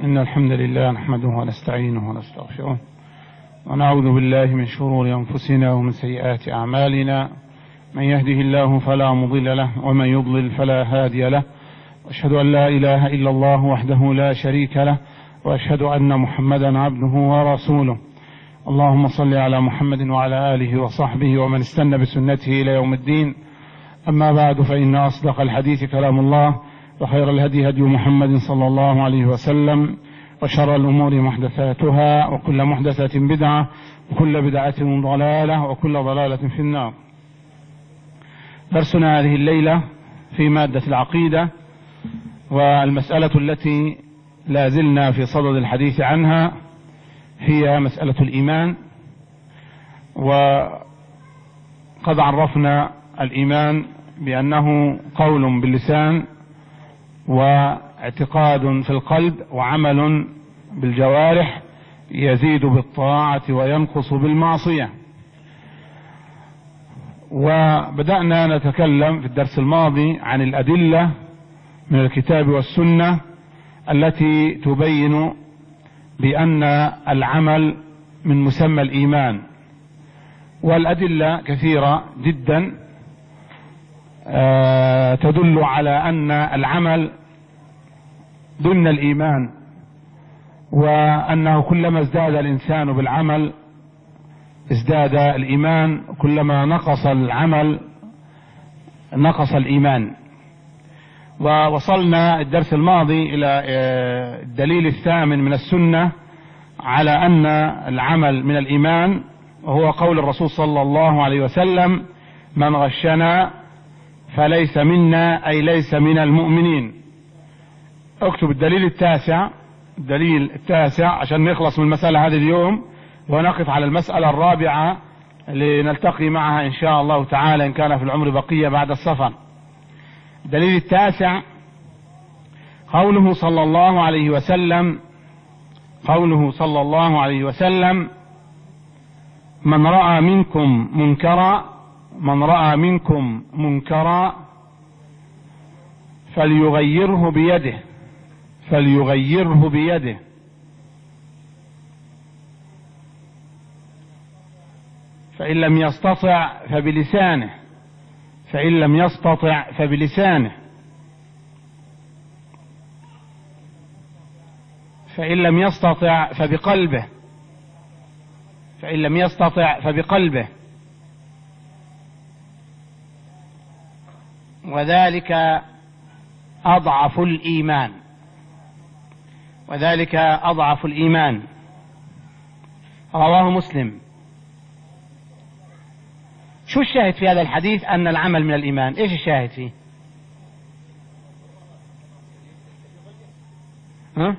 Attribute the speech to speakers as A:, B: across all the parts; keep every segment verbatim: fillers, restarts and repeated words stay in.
A: إن الحمد لله نحمده ونستعينه ونستغفره ونعوذ بالله من شرور أنفسنا ومن سيئات أعمالنا. من يهده الله فلا مضل له ومن يضلل فلا هادي له، وأشهد أن لا إله إلا الله وحده لا شريك له، وأشهد أن محمدا عبده ورسوله. اللهم صل على محمد وعلى آله وصحبه ومن استنى بسنته إلى يوم الدين. أما بعد، فإن أصدق الحديث كلام الله، وخير الهدي هدي محمد صلى الله عليه وسلم، وشر الأمور محدثاتها، وكل محدثة بدعة، وكل بدعة ضلالة، وكل ضلالة في النار. درسنا هذه الليلة في مادة العقيدة، والمسألة التي لا زلنا في صدد الحديث عنها هي مسألة الإيمان. وقد عرفنا الإيمان بأنه قول باللسان، واعتقاد في القلب، وعمل بالجوارح، يزيد بالطاعة وينقص بالمعصية. وبدأنا نتكلم في الدرس الماضي عن الأدلة من الكتاب والسنة التي تبين بأن العمل من مسمى الإيمان، والأدلة كثيرة جدا تدل على أن العمل ضمن الإيمان، وأنه كلما ازداد الإنسان بالعمل ازداد الإيمان، كلما نقص العمل نقص الإيمان. ووصلنا الدرس الماضي إلى الدليل الثامن من السنة على أن العمل من الإيمان، وهو قول الرسول صلى الله عليه وسلم: من غشنا فليس منا، أي ليس من المؤمنين. اكتب الدليل التاسع، الدليل التاسع عشان نخلص من المسألة هذه اليوم، ونقف على المسألة الرابعة لنلتقي معها إن شاء الله تعالى إن كان في العمر بقية بعد السفر. الدليل التاسع قوله صلى الله عليه وسلم قوله صلى الله عليه وسلم: من رأى منكم منكرا من رأى منكم منكرا فليغيره بيده فليغيره بيده فإن لم يستطع فبلسانه فإن لم يستطع فبلسانه فإن لم يستطع فبقلبه فإن لم يستطع فبقلبه وذلك أضعف الإيمان وذلك أضعف الإيمان رواه مسلم. شو الشاهد في هذا الحديث؟ أن العمل من الإيمان. إيش الشاهد فيه؟ ها؟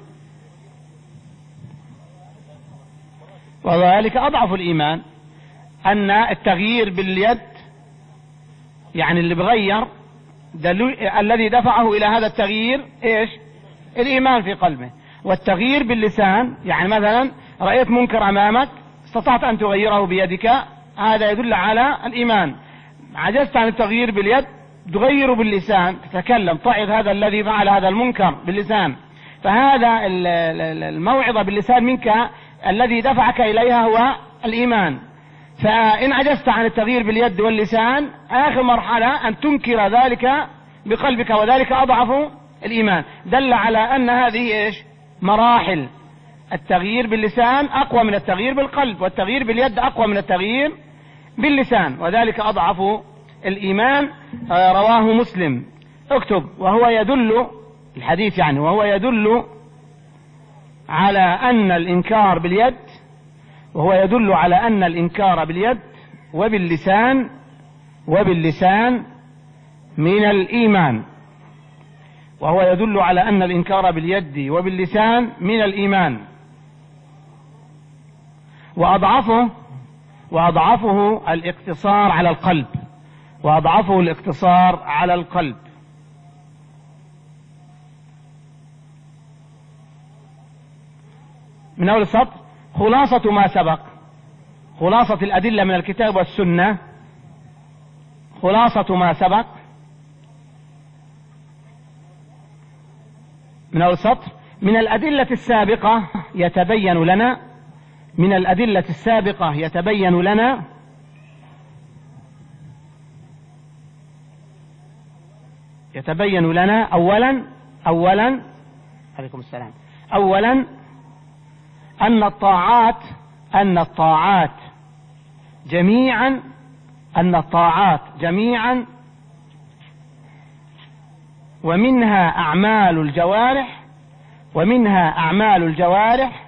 A: وذلك أضعف الإيمان، أن التغيير باليد، يعني اللي بغير الذي دفعه إلى هذا التغيير إيش؟ الإيمان في قلبه. والتغيير باللسان، يعني مثلا رأيت منكر أمامك استطعت أن تغيره بيدك، هذا يدل على الإيمان. عجزت عن التغيير باليد، تغيره باللسان، تتكلم تعظ هذا الذي فعل هذا المنكر باللسان. فهذا الموعظة باللسان منك الذي دفعك إليها هو الإيمان. فإن عجزت عن التغيير باليد واللسان، آخر مرحلة أن تنكر ذلك بقلبك، وذلك أضعف الإيمان. دل على أن هذه إيش؟ مراحل. التغيير باللسان أقوى من التغيير بالقلب، والتغيير باليد أقوى من التغيير باللسان، وذلك أضعف الإيمان. رواه مسلم. اكتب: وهو يدل الحديث يعني وهو يدل على أن الإنكار باليد وهو يدل على أن الإنكار باليد وباللسان وباللسان من الإيمان وهو يدل على أن الإنكار باليد وباللسان من الإيمان. وأضعفه وأضعفه الاقتصار على القلب وأضعفه الاقتصار على القلب. من أول السطر: خلاصة ما سبق، خلاصة الأدلة من الكتاب والسنة، خلاصة ما سبق من أول السطر: من الأدلة السابقة يتبين لنا من الأدلة السابقة يتبين لنا يتبين لنا أولا أولا عليكم السلام أولا أن الطاعات أن الطاعات جميعا أن الطاعات جميعا ومنها أعمال الجوارح ومنها أعمال الجوارح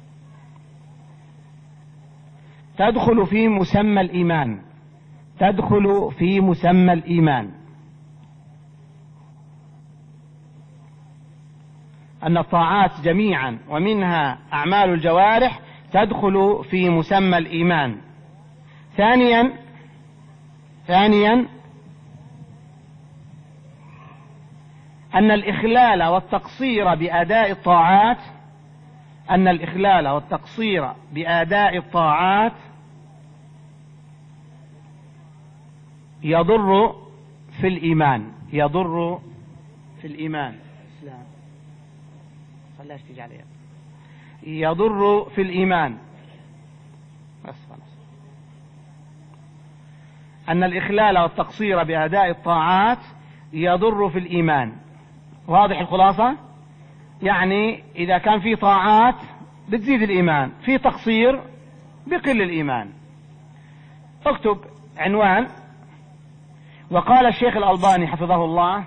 A: تدخل في مسمى الإيمان تدخل في مسمى الإيمان أن الطاعات جميعا ومنها أعمال الجوارح تدخل في مسمى الإيمان. ثانيا ثانيا أن الإخلال والتقصير بأداء الطاعات أن الإخلال والتقصير بأداء الطاعات يضر في الإيمان يضر في الإيمان يضر في الإيمان أن الإخلال والتقصير بأداء الطاعات يضر في الإيمان. واضح الخلاصة؟ يعني إذا كان في طاعات بتزيد الإيمان، في تقصير بقل الإيمان. اكتب عنوان: وقال الشيخ الألباني حفظه الله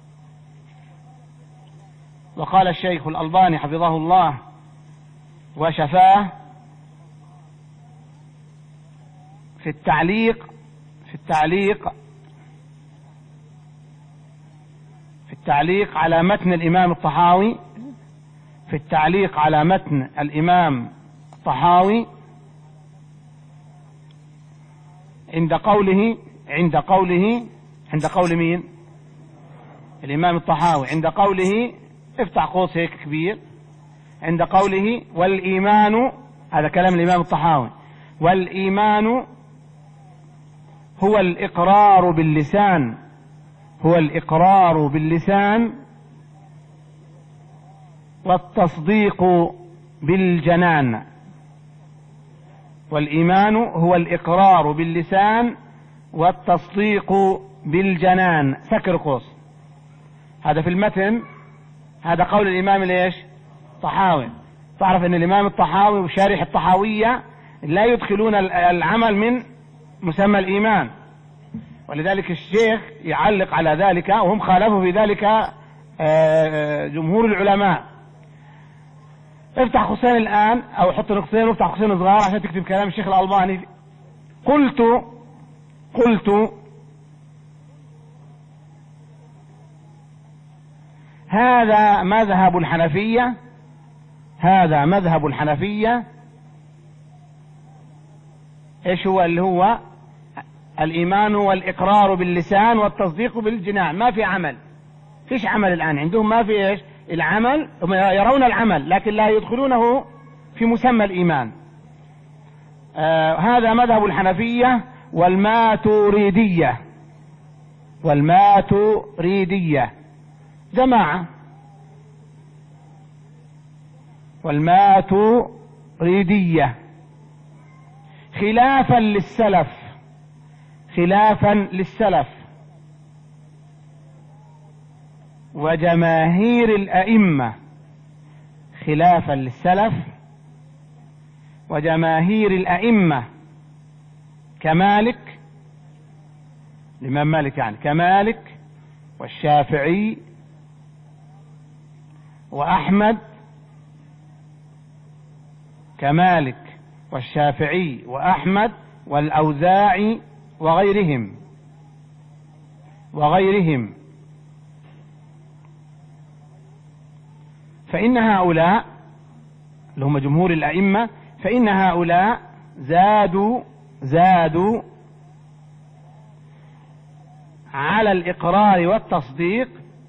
A: وقال الشيخ الألباني حفظه الله وشفاه في التعليق في التعليق في التعليق على متن الإمام الطحاوي في التعليق على متن الإمام الطحاوي عند قوله عند قوله عند قول مين؟ الإمام الطحاوي. عند قوله، افتح قوس هيك كبير، عند قوله: والإيمان، هذا كلام الإمام الطحاوي، والإيمان هو الإقرار باللسان هو الإقرار باللسان والتصديق بالجنان. والإيمان هو الإقرار باللسان والتصديق بالجنان. سكر قوس. هذا في المتن، هذا قول الإمام ليش؟ الطحاوي. تعرف أن الإمام الطحاوي وشارح الطحاوية لا يدخلون العمل من مسمى الإيمان، ولذلك الشيخ يعلق على ذلك، وهم خالفوا في ذلك جمهور العلماء. افتح قوسين الآن، أو حط نقطتين وافتح قوسين صغار عشان تكتب كلام الشيخ الألباني. قلت قلت هذا مذهب الحنفية هذا مذهب الحنفية ايش هو؟ اللي هو الإيمان والإقرار باللسان والتصديق بالجنان. ما في عمل، فيش عمل الآن عندهم، ما في ايش العمل، هم يرون العمل لكن لا يدخلونه في مسمى الإيمان. آه هذا مذهب الحنفية والماتريدية والماتريدية جماعة والماتريدية خلافا للسلف خلافا للسلف وجماهير الأئمة خلافا للسلف وجماهير الأئمة كمالك، الإمام مالك يعني، كمالك والشافعي وأحمد كمالك والشافعي وأحمد والأوزاعي وغيرهم وغيرهم فإن هؤلاء اللي هم جمهور الأئمة، فإن هؤلاء زادوا زادوا على الإقرار والتصديق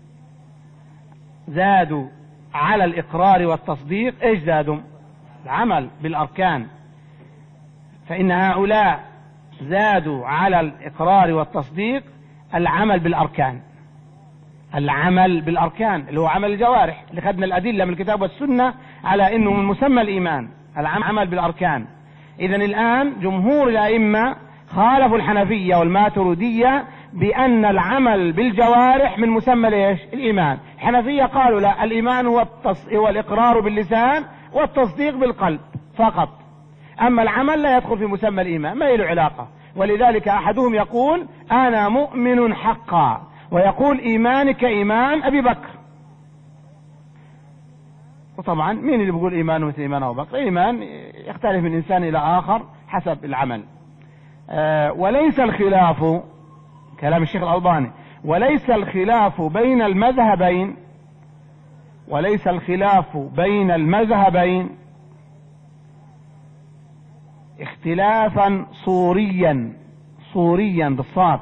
A: زادوا على الإقرار والتصديق إيش زادوا؟ العمل بالأركان. فإن هؤلاء زادوا على الإقرار والتصديق العمل بالأركان العمل بالأركان اللي هو عمل الجوارح، اللي خدنا الأدلة من الكتاب والسنة على أنه من مسمى الإيمان العمل بالأركان. إذن الآن جمهور الأئمة خالفوا الحنفية والماتريدية بأن العمل بالجوارح من مسمى ليش؟ الإيمان. الحنفية قالوا لا، الإيمان هو, التص... هو الإقرار باللسان والتصديق بالقلب فقط، أما العمل لا يدخل في مسمى الإيمان، ما له علاقة. ولذلك أحدهم يقول أنا مؤمن حقا، ويقول إيماني كإيمان أبي بكر. وطبعا مين اللي بيقول إيمانه مثل إيمان أبو بكر؟ إيمان يختلف من إنسان إلى آخر حسب العمل. آه وليس الخلاف، كلام الشيخ الألباني، وليس الخلاف بين المذهبين وليس الخلاف بين المذهبين اختلافا صوريا صوريا بالصاد.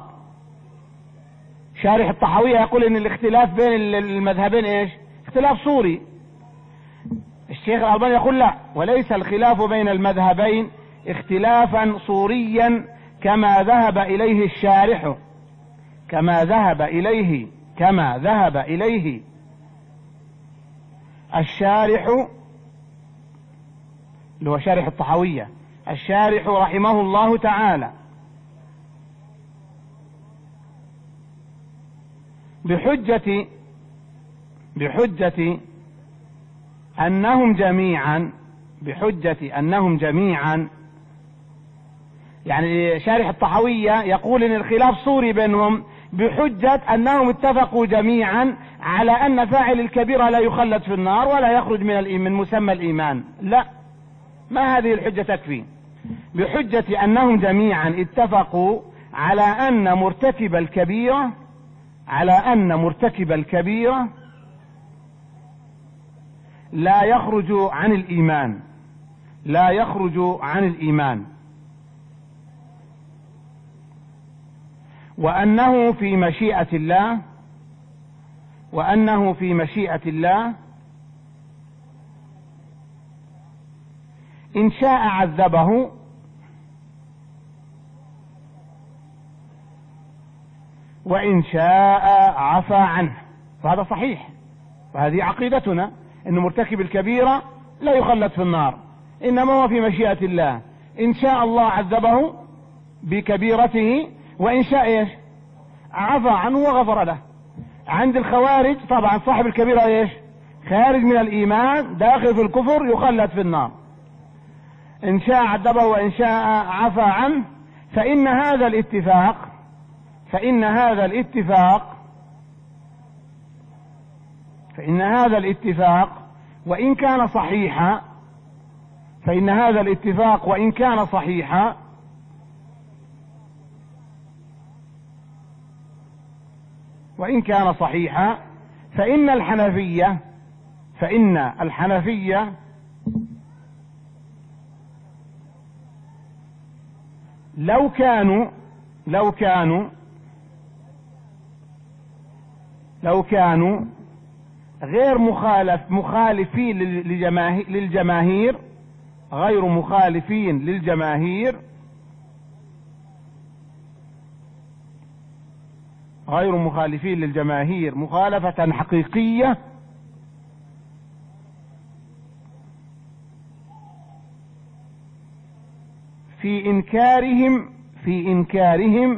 A: شارح الطحاوية يقول ان الاختلاف بين المذهبين ايش؟ اختلاف صوري. الشيخ الألباني يقول لا، وليس الخلاف بين المذهبين اختلافا صوريا كما ذهب إليه الشارح كما ذهب إليه كما ذهب إليه الشارح اللي هو شارح الطحاوية، الشارح رحمه الله تعالى، بحجة بحجة أنهم جميعا بحجة أنهم جميعا يعني شارح الطحاوية يقول إن الخلاف صوري بينهم بحجة أنهم اتفقوا جميعا على أن فاعل الكبيرة لا يخلد في النار ولا يخرج من من مسمى الإيمان. لا، ما هذه الحجة تكفي. بحجة أنهم جميعا اتفقوا على أن مرتكب الكبيرة على أن مرتكب الكبيرة لا يخرج عن الإيمان لا يخرج عن الإيمان وأنه في مشيئة الله وأنه في مشيئة الله إن شاء عذبه وإن شاء عفى عنه. فهذا صحيح، وهذه عقيدتنا أن مرتكب الكبيرة لا يخلد في النار، إنما هو في مشيئة الله. إن شاء الله عذبه بكبيرته، وإن شاء إيش؟ عفى عنه وغفر له. عند الخوارج طبعا صاحب الكبيرة إيش؟ خارج من الإيمان، داخل في الكفر، يخلد في النار. إن شاء عذبه وإن شاء عفى عنه. فإن هذا الاتفاق فإن هذا الاتفاق فإن هذا الاتفاق وإن كان صحيحا فإن هذا الاتفاق وإن كان صحيحا وإن كان صحيحا فإن الحنفية فإن الحنفية لو كانوا لو كانوا لو كانوا غير مخالف مخالفين للجماهير, للجماهير غير مخالفين للجماهير غير مخالفين للجماهير مخالفة حقيقية في إنكارهم في إنكارهم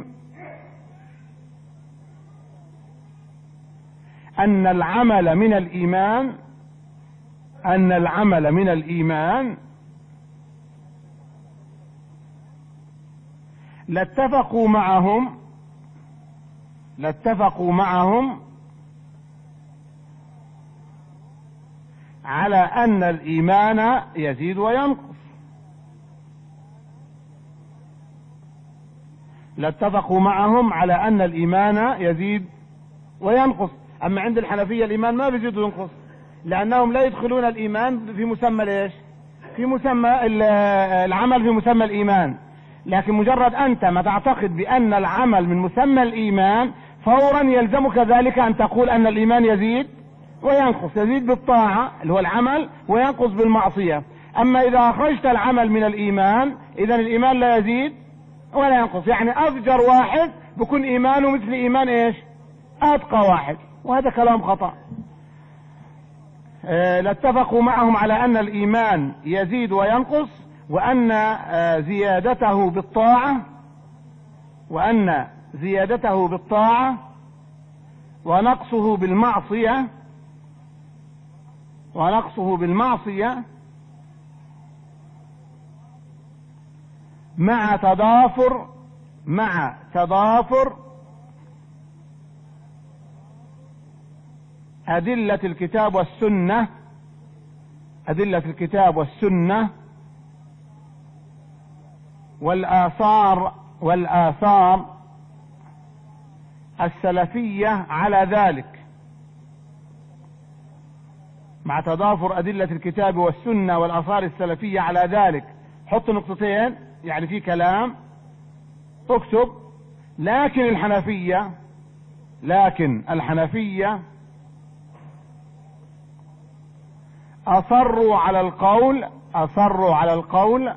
A: أن العمل من الإيمان أن العمل من الإيمان لاتفقوا معهم لاتفقوا معهم على أن الإيمان يزيد وينقص لاتفقوا معهم على أن الإيمان يزيد وينقص. أما عند الحنفية الإيمان ما بيزيد وينقص، لأنهم لا يدخلون الإيمان في مسمى ليش؟ في مسمى العمل في مسمى الإيمان. لكن مجرد أنت ما تعتقد بأن العمل من مسمى الإيمان فورا يلزمك ذلك أن تقول أن الإيمان يزيد وينقص، يزيد بالطاعة اللي هو العمل وينقص بالمعصية. أما إذا أخرجت العمل من الإيمان إذن الإيمان لا يزيد ولا ينقص. يعني أفجر واحد بكون إيمانه مثل إيمان إيش؟ أتقى واحد، وهذا كلام خطأ. اه لاتفقوا معهم على أن الإيمان يزيد وينقص، وأن اه زيادته بالطاعة وأن زيادته بالطاعة ونقصه بالمعصية ونقصه بالمعصية مع تضافر مع تضافر أدلة الكتاب والسنة أدلة الكتاب والسنة والآثار والآثار السلفية على ذلك، مع تضافر أدلة الكتاب والسنة والآثار السلفية على ذلك. حط نقطتين، يعني في كلام اكتب. لكن الحنفية لكن الحنفية أصروا على القول أصروا على القول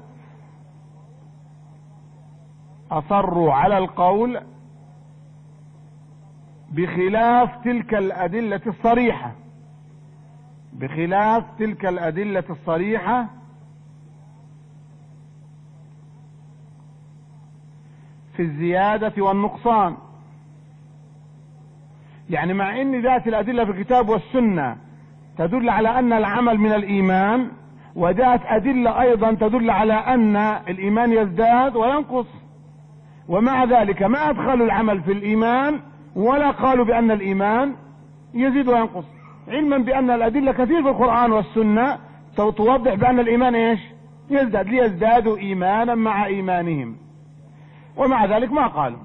A: أصروا على القول بخلاف تلك الأدلة الصريحة بخلاف تلك الأدلة الصريحة في الزيادة والنقصان. يعني مع ان ذات الأدلة في الكتاب والسنة تدل على أن العمل من الإيمان، وجاءت أدلة أيضا تدل على أن الإيمان يزداد وينقص، ومع ذلك ما أدخلوا العمل في الإيمان ولا قالوا بأن الإيمان يزيد وينقص، علما بأن الأدلة كثير في القرآن والسنة توضح بأن الإيمان إيش؟ يزداد، ليزدادوا إيمانا مع إيمانهم، ومع ذلك ما قالوا،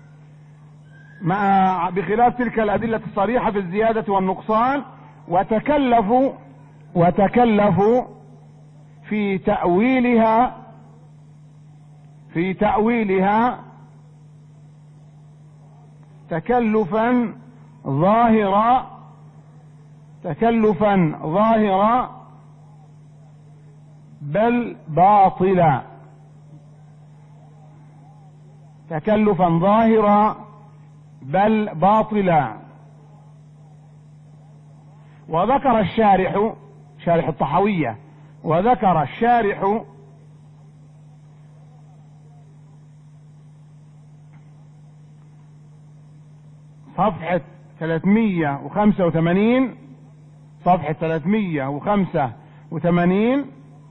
A: مع بخلاف تلك الأدلة الصريحة في الزيادة والنقصان. وتكلفوا وتكلفوا في تأويلها في تأويلها تكلفا ظاهرا تكلفا ظاهرا بل باطلا تكلفا ظاهرا بل باطلا. وذكر الشارح شارح الطحاوية وذكر الشارح صفحة ثلاثمية وخمسة وثمانين صفحة ثلاثمية وخمسة وثمانين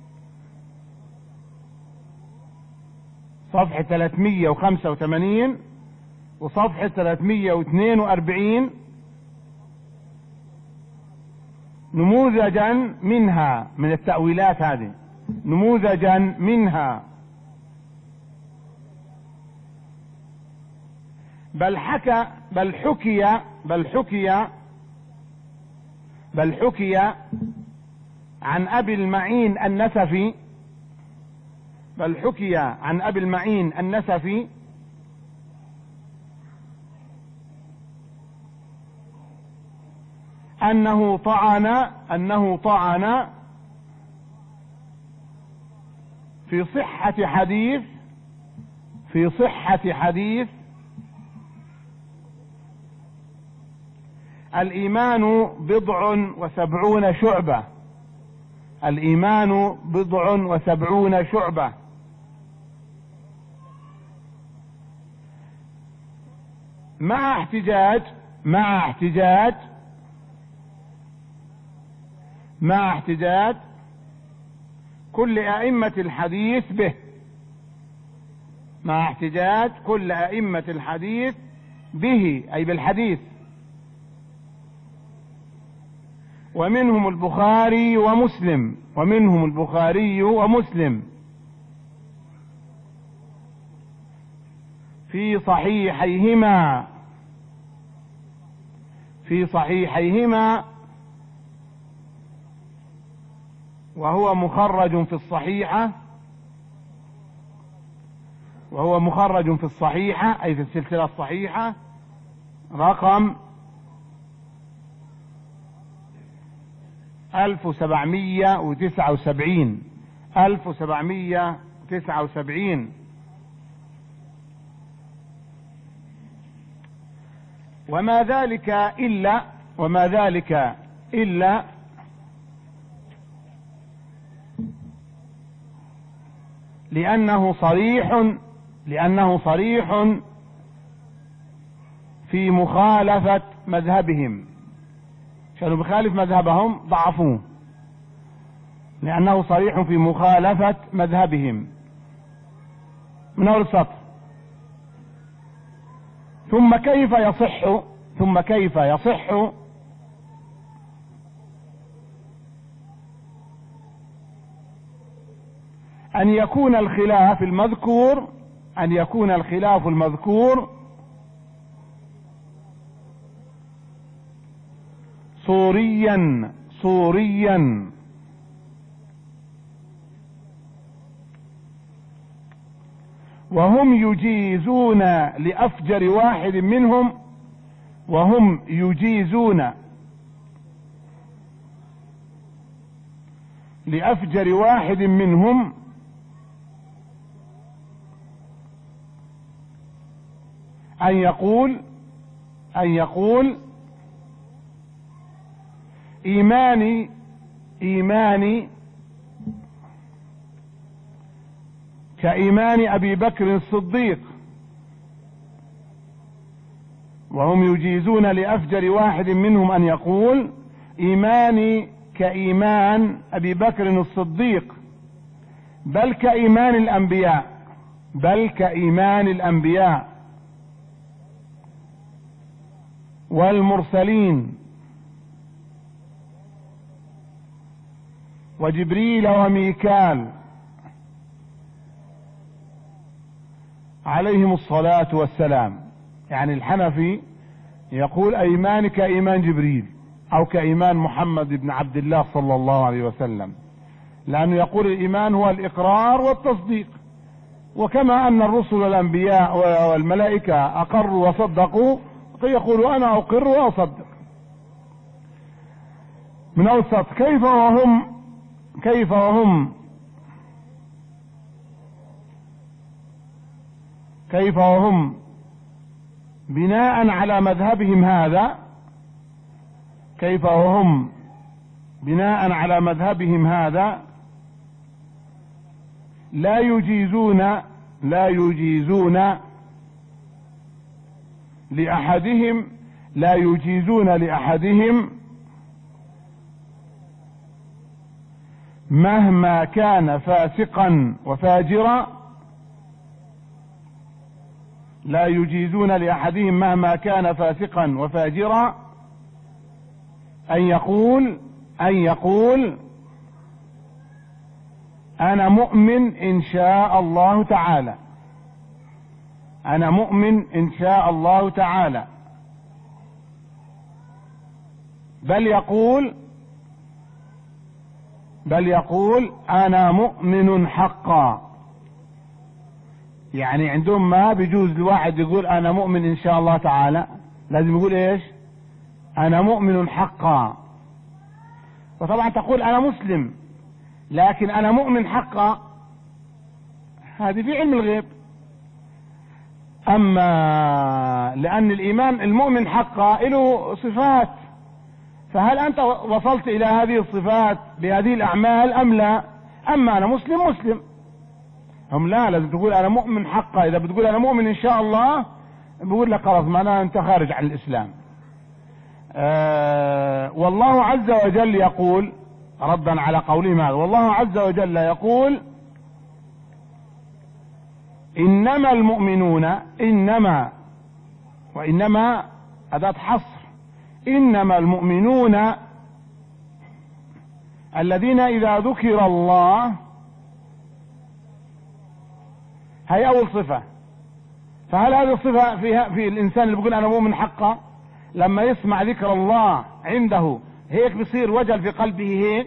A: صفحة ثلاثمية وخمسة وثمانين وصفحة ثلاثمية واثنين واربعين نموذجا منها من التأويلات هذه نموذجا منها بل حكى بل حكي بل حكي بل حكي عن أبي المعين النسفي بل حكي عن أبي المعين النسفي أنه طعن أنه طعن في صحة حديث في صحة حديث الإيمان بضع وسبعون شعبة الإيمان بضع وسبعون شعبة مع احتجاج مع احتجاج مع احتجاج كل أئمة الحديث به مع احتجاج كل أئمة الحديث به أي بالحديث، ومنهم البخاري ومسلم ومنهم البخاري ومسلم في صحيحيهما في صحيحيهما وهو مخرج في الصحيحة وهو مخرج في الصحيحة أي في السلسلة الصحيحة رقم ألف وسبعمية وتسعة وسبعين ألف وسبعمية وتسعة وسبعين. وما ذلك إلا وما ذلك إلا لأنه صريح لأنه صريح في مخالفة مذهبهم، كانوا بخالف مذهبهم ضعفوه، لأنه صريح في مخالفة مذهبهم. من أول السطر: ثم كيف يصح ثم كيف يصح أن يكون الخلاف المذكور أن يكون الخلاف المذكور صوريا صوريا وهم يجيزون لأفجر واحد منهم وهم يجيزون لأفجر واحد منهم أن يقول أن يقول إيماني إيماني كإيمان أبي بكر الصديق، وهم يجيزون لأفجر واحد منهم أن يقول إيماني كإيمان أبي بكر الصديق، بل كإيمان الأنبياء بل كإيمان الأنبياء والمرسلين وجبريل وميكال عليهم الصلاة والسلام. يعني الحنفي يقول أيمان كإيمان جبريل أو كإيمان محمد بن عبد الله صلى الله عليه وسلم، لأنه يقول الإيمان هو الإقرار والتصديق، وكما أن الرسل والأنبياء والملائكة أقروا وصدقوا فيقولوا أنا أقر وأصدق. من أوسط: كيف وهم كيف وهم كيف وهم بناء على مذهبهم هذا كيف وهم بناء على مذهبهم هذا لا يجيزون لا يجيزون لأحدهم لا يجيزون لأحدهم مهما كان فاسقا وفاجرا لا يجيزون لأحدهم مهما كان فاسقا وفاجرا أن يقول أن يقول أنا مؤمن إن شاء الله تعالى أنا مؤمن إن شاء الله تعالى بل يقول بل يقول أنا مؤمن حقا. يعني عندهم ما بيجوز الواحد يقول أنا مؤمن إن شاء الله تعالى، لازم يقول إيش؟ أنا مؤمن حقا. وطبعا تقول أنا مسلم، لكن أنا مؤمن حقا هذه في علم الغيب. أما لأن الإيمان المؤمن حقا له صفات، فهل أنت وصلت إلى هذه الصفات بهذه الأعمال أم لا؟ أما أنا مسلم مسلم، هم لا، لازم تقول أنا مؤمن حقا. إذا بتقول أنا مؤمن إن شاء الله بقول لك خلاص معناها أنت خارج عن الإسلام. آه والله عز وجل يقول ردا على قولهم هذا، والله عز وجل يقول إنما المؤمنون إنما وإنما أداة حصر إنما المؤمنون الذين إذا ذكر الله، هي أول صفة. فهل هذه الصفة في, في الإنسان اللي بيقول أنا مؤمن حقا لما يسمع ذكر الله عنده هيك بيصير وجل في قلبه هيك؟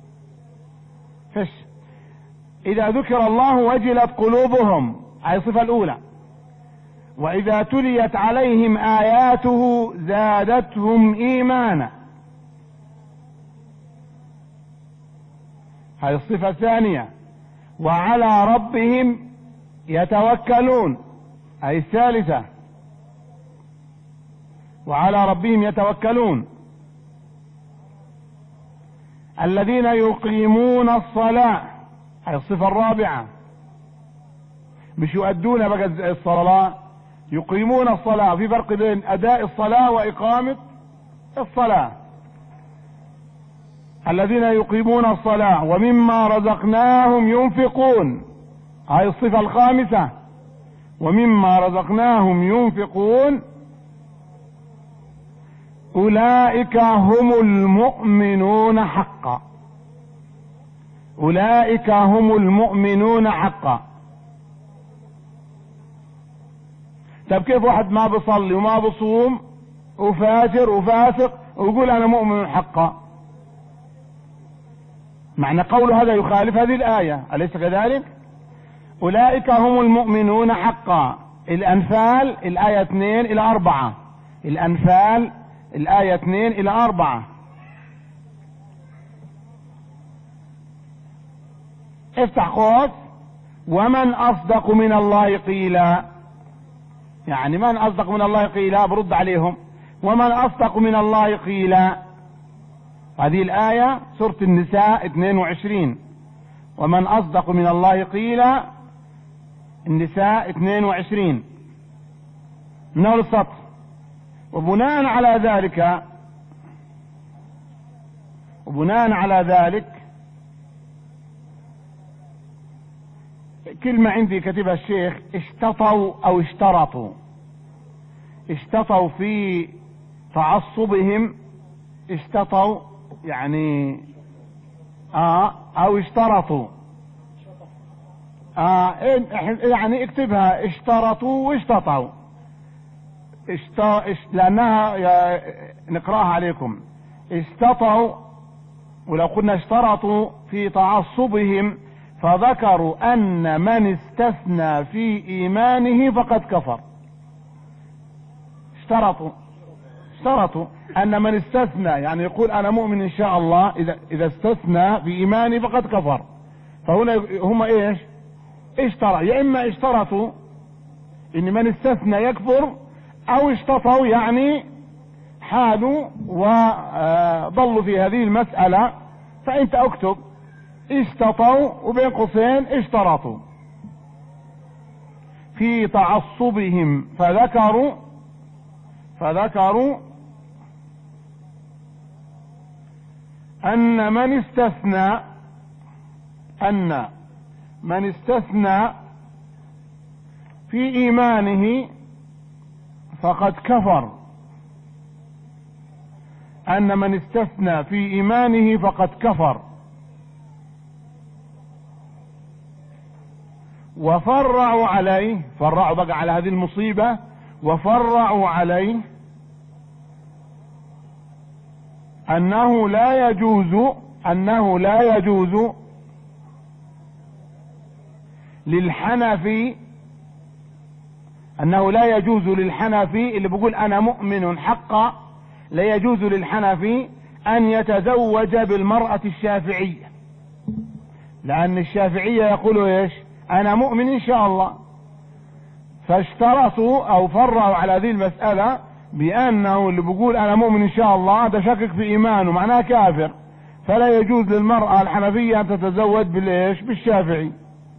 A: فش إذا ذكر الله وجلت قلوبهم، هذه الصفة الأولى. وإذا تليت عليهم آياته زادتهم إيمانا، هذه الصفة الثانية. وعلى ربهم يتوكلون، هذه الثالثة. وعلى ربهم يتوكلون.
B: الذين يقيمون الصلاة، هذه الصفة الرابعة، مش يؤدون بقى الصلاة، يقيمون الصلاة. في فرق بين أداء الصلاة وإقامة الصلاة. الذين يقيمون الصلاة ومما رزقناهم ينفقون، هذه الصفة الخامسة، ومما رزقناهم ينفقون أولئك هم المؤمنون حقا. أولئك هم المؤمنون حقا. طب كيف واحد ما بيصلي وما بصوم وفاجر وفاسق ويقول أنا مؤمن حقا؟ معنى قوله هذا يخالف هذه الآية، أليس كذلك؟ أولئك هم المؤمنون حقا. الأنفال الآية اثنين إلى أربعة. الأنفال الآية اثنين إلى أربعة. افتح قوس. ومن أصدق من الله قيلا، يعني من أصدق من الله قيلا؟ برد عليهم، ومن أصدق من الله قيلا. هذه الآية سورة النساء اثنين وعشرين. ومن أصدق من الله قيلا، النساء اثنين وعشرين من أول السطر. وبناء على ذلك وبناء على ذلك كلمة عندي كتبها الشيخ، اشتطوا أو اشترطوا. اشتطوا في تعصبهم، اشتطوا يعني آه أو اشترطوا آه يعني اكتبها اشترطوا واشتطوا. اشت... اشت... لأنها يا... نقرأها عليكم. اشتطوا، ولو قلنا اشترطوا في تعصبهم فذكروا أن من استثنى في إيمانه فقد كفر. اشترطوا اشترطوا أن من استثنى، يعني يقول أنا مؤمن إن شاء الله، إذا إذا استثنى في إيمانه فقد كفر. فهنا هم إيش؟ اشترى، يا إما اشترطوا إن من استثنى يكفر، أو اشتطوا يعني حالوا وضلوا في هذه المسألة. فأنت اكتب اشتطوا وبين قوسين اشترطوا في تعصبهم فذكروا فذكروا أن من استثنى أن من استثنى في إيمانه فقد كفر. أن من استثنى في إيمانه فقد كفر. وفرعوا عليه، فرعوا بقى على هذه المصيبة، وفرعوا عليه أنه لا يجوز أنه لا يجوز للحنفي أنه لا يجوز للحنفي اللي بيقول أنا مؤمن حقا، لا يجوز للحنفي أن يتزوج بالمرأة الشافعية، لأن الشافعية يقولوا إيش؟ أنا مؤمن إن شاء الله. فاشترطوا أو فرعوا على هذه المسألة بأنه اللي بيقول أنا مؤمن إن شاء الله ده شكك في إيمانه، معناه كافر، فلا يجوز للمرأة الحنفية أن تتزوج بالإيش؟ بالشافعي.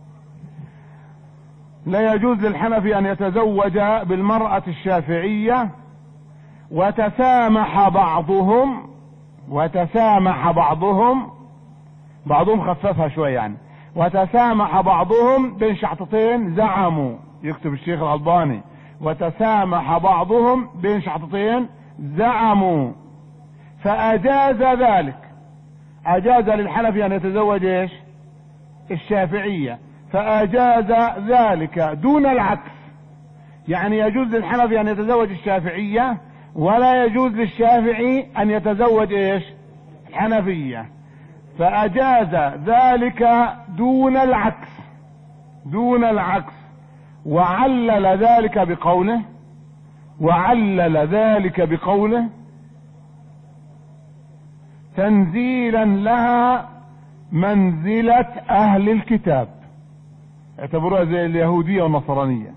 B: لا يجوز للحنفي أن يتزوج بالمرأة الشافعية. وتسامح بعضهم وتسامح بعضهم بعضهم خففها شوية يعني. وتسامح بعضهم بين شحطتين زعموا، يكتب الشيخ الألباني، وتسامح بعضهم بين شحطتين زعموا فأجاز ذلك. أجاز للحنفي أن يتزوج إيش؟ الشافعية، فأجاز ذلك دون العكس. يعني يجوز للحنفي أن يتزوج الشافعية، ولا يجوز للشافعي أن يتزوج إيش؟ الحنفية. فأجاز ذلك دون العكس دون العكس وعلل ذلك بقوله وعلل ذلك بقوله تنزيلا لها منزلة أهل الكتاب، اعتبروها زي اليهودية والنصرانية.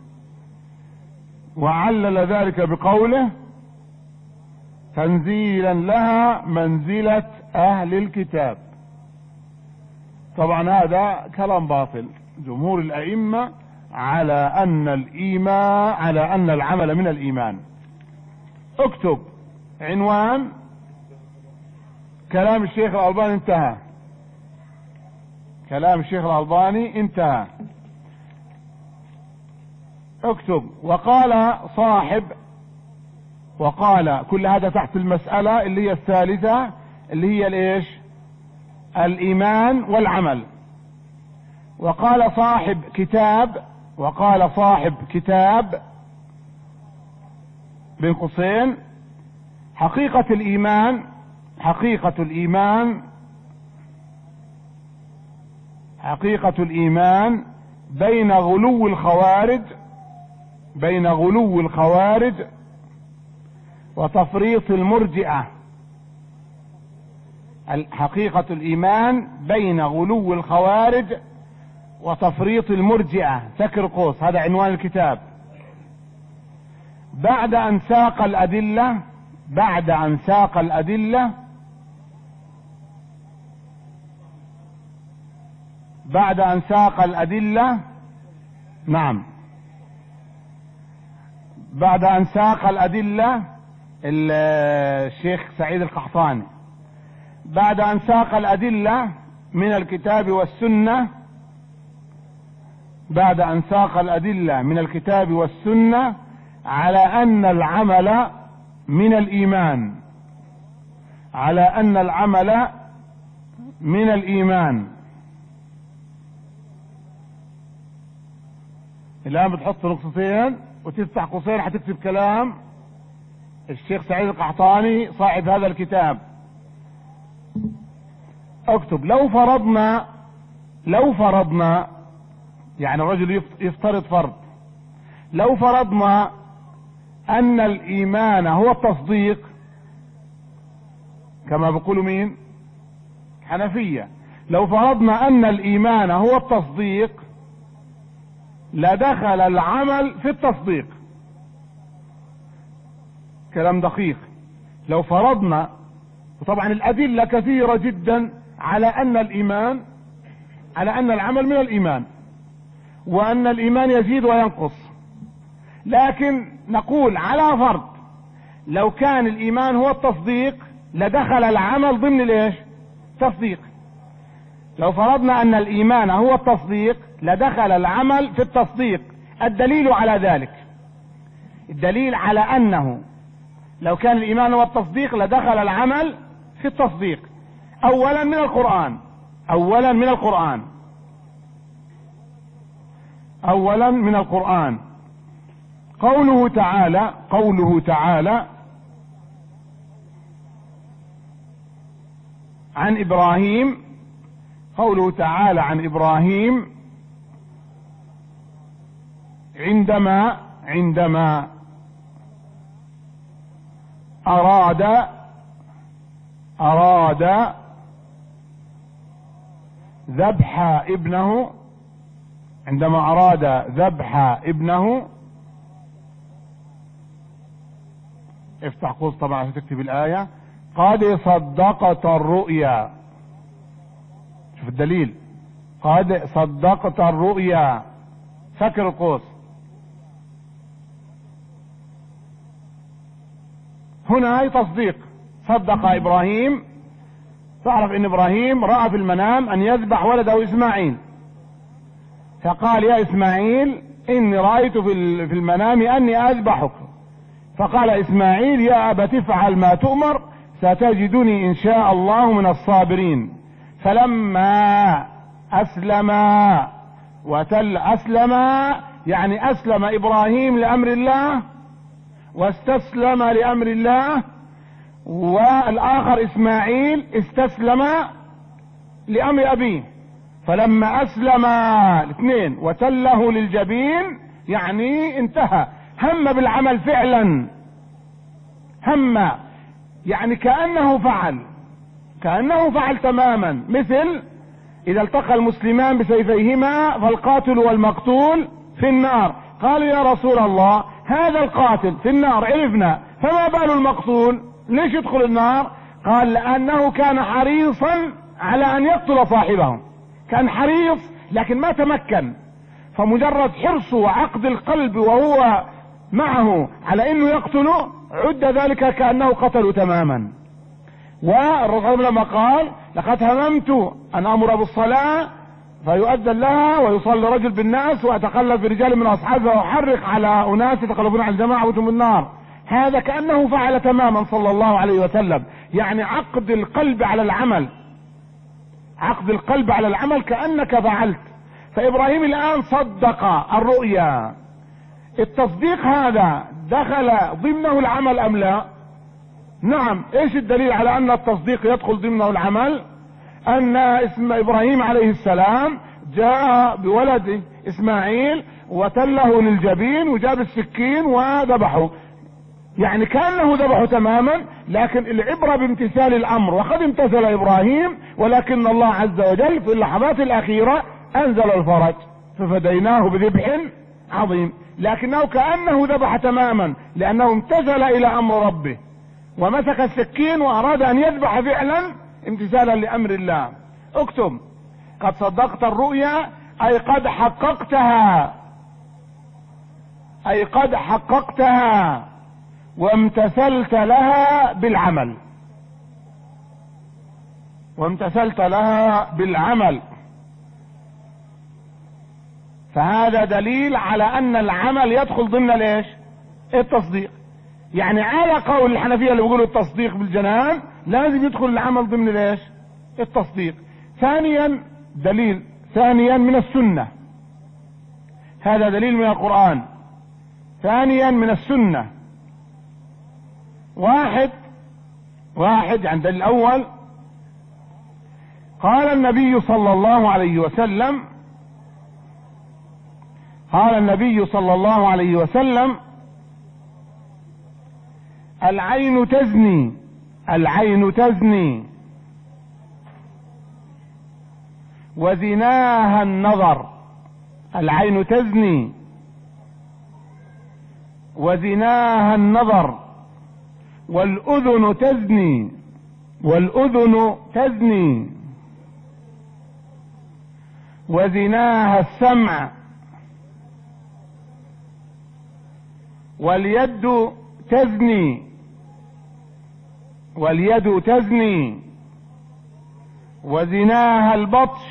B: وعلل ذلك بقوله تنزيلا لها منزلة أهل الكتاب. طبعا هذا كلام باطل. جمهور الأئمة على أن الإيمان على أن العمل من الإيمان. اكتب عنوان كلام الشيخ الألباني انتهى. كلام الشيخ الألباني انتهى. اكتب وقال صاحب، وقال كل هذا تحت المسألة اللي هي الثالثة اللي هي الايش؟ الإيمان والعمل. وقال صاحب كتاب وقال صاحب كتاب بين قوسين حقيقة الإيمان حقيقة الإيمان حقيقة الإيمان بين غلو الخوارج بين غلو الخوارج وتفريط المرجئة. حقيقة الإيمان بين غلو الخوارج وتفريط المرجئة. سكر قوس، هذا عنوان الكتاب. بعد أن ساق الأدلة بعد أن ساق الأدلة بعد أن ساق الأدلة نعم بعد أن ساق الأدلة الشيخ سعيد القحطاني بعد أن ساق الأدلة من الكتاب والسنة بعد أن ساق الأدلة من الكتاب والسنة على أن العمل من الإيمان على أن العمل من الإيمان. الآن بتحط نقطتين وتفتح قوسين حتكتب كلام الشيخ سعيد القحطاني صاحب هذا الكتاب. اكتب لو فرضنا لو فرضنا يعني الرجل يفترض فرض، لو فرضنا أن الإيمان هو التصديق كما بيقولوا مين؟ حنفية. لو فرضنا أن الإيمان هو التصديق لدخل العمل في التصديق. كلام دقيق. لو فرضنا، وطبعا الأدلة كثيرة جدا على أن الإيمان على أن العمل من الإيمان وأن الإيمان يزيد وينقص، لكن نقول على فرض لو كان الإيمان هو التصديق لدخل العمل ضمن الايش؟ تصديق. لو فرضنا أن الإيمان هو التصديق لدخل العمل في التصديق. الدليل على ذلك، الدليل على أنه لو كان الإيمان هو التصديق لدخل العمل في التصديق أولا من القرآن أولا من القرآن أولا من القرآن قوله تعالى قوله تعالى عن إبراهيم قوله تعالى عن إبراهيم عندما عندما أراد أراد ذبح ابنه عندما أراد ذبح ابنه افتح قوس طبعا عشان تكتب الآية قد صدقت الرؤيا. شوف الدليل، قد صدقت الرؤيا. سكر القوس. هنا هي تصديق. صدق إبراهيم. تعرف ان إبراهيم رأى في المنام ان يذبح ولده إسماعيل، فقال يا إسماعيل إني رأيت في المنام أني أذبحك، فقال إسماعيل يا أبت افعل ما تؤمر ستجدني إن شاء الله من الصابرين. فلما أسلم وتل أسلم يعني أسلم إبراهيم لأمر الله واستسلم لأمر الله، والآخر إسماعيل استسلم لأمر أبيه. فلما أسلم الاثنين وتله للجبين يعني انتهى، هم بالعمل فعلا، هم يعني كأنه فعل كأنه فعل تماما. مثل إذا التقى المسلمان بسيفيهما فالقاتل والمقتول في النار، قالوا يا رسول الله هذا القاتل في النار عرفنا، فما بال المقتول ليش يدخل النار؟ قال لأنه كان حريصا على أن يقتل صاحبه، كان حريص لكن ما تمكن، فمجرد حرصه وعقد القلب وهو معه على انه يقتله عد ذلك كأنه قتله تماما. والرسول لما قال لقد هممت ان امر بالصلاة فيؤذن لها ويصلي رجل بالناس واتخلف برجال من اصحابه واحرق على اناس يتقلبون عن الجماعة وهم النار، هذا كأنه فعل تماما صلى الله عليه وسلم. يعني عقد القلب على العمل، عقد القلب على العمل كأنك فعلت. فإبراهيم الآن صدق الرؤيا، التصديق هذا دخل ضمنه العمل أم لا؟ نعم. ايش الدليل على أن التصديق يدخل ضمنه العمل؟ أن اسم إبراهيم عليه السلام جاء بولده إسماعيل وتله للجبين وجاب السكين وذبحه، يعني كأنه ذبحه تماما، لكن العبرة بامتثال الأمر، وقد امتثل إبراهيم ولكن الله عز وجل في اللحظات الأخيرة أنزل الفرج ففديناه بذبح عظيم، لكنه كأنه ذبح تماما لأنه امتثل إلى أمر ربه ومسك السكين وأراد أن يذبح فعلا امتثالا لأمر الله. اكتب قد صدقت الرؤيا أي قد حققتها، أي قد حققتها وامتثلت لها بالعمل، وامتثلت لها بالعمل. فهذا دليل على ان العمل يدخل ضمن ليش؟ التصديق. يعني على قول الحنفية اللي بيقولوا التصديق بالجنان لازم يدخل العمل ضمن ليش؟ التصديق. ثانيا دليل ثانيا من السنة، هذا دليل من القرآن. ثانيا من السنة، واحد واحد عند الأول قال النبي صلى الله عليه وسلم قال النبي صلى الله عليه وسلم العين تزني العين تزني وزناها النظر، العين تزني وزناها النظر، والأذن تزني والأذن تزني وزناها السمع، واليد تزني واليد تزني وزناها البطش،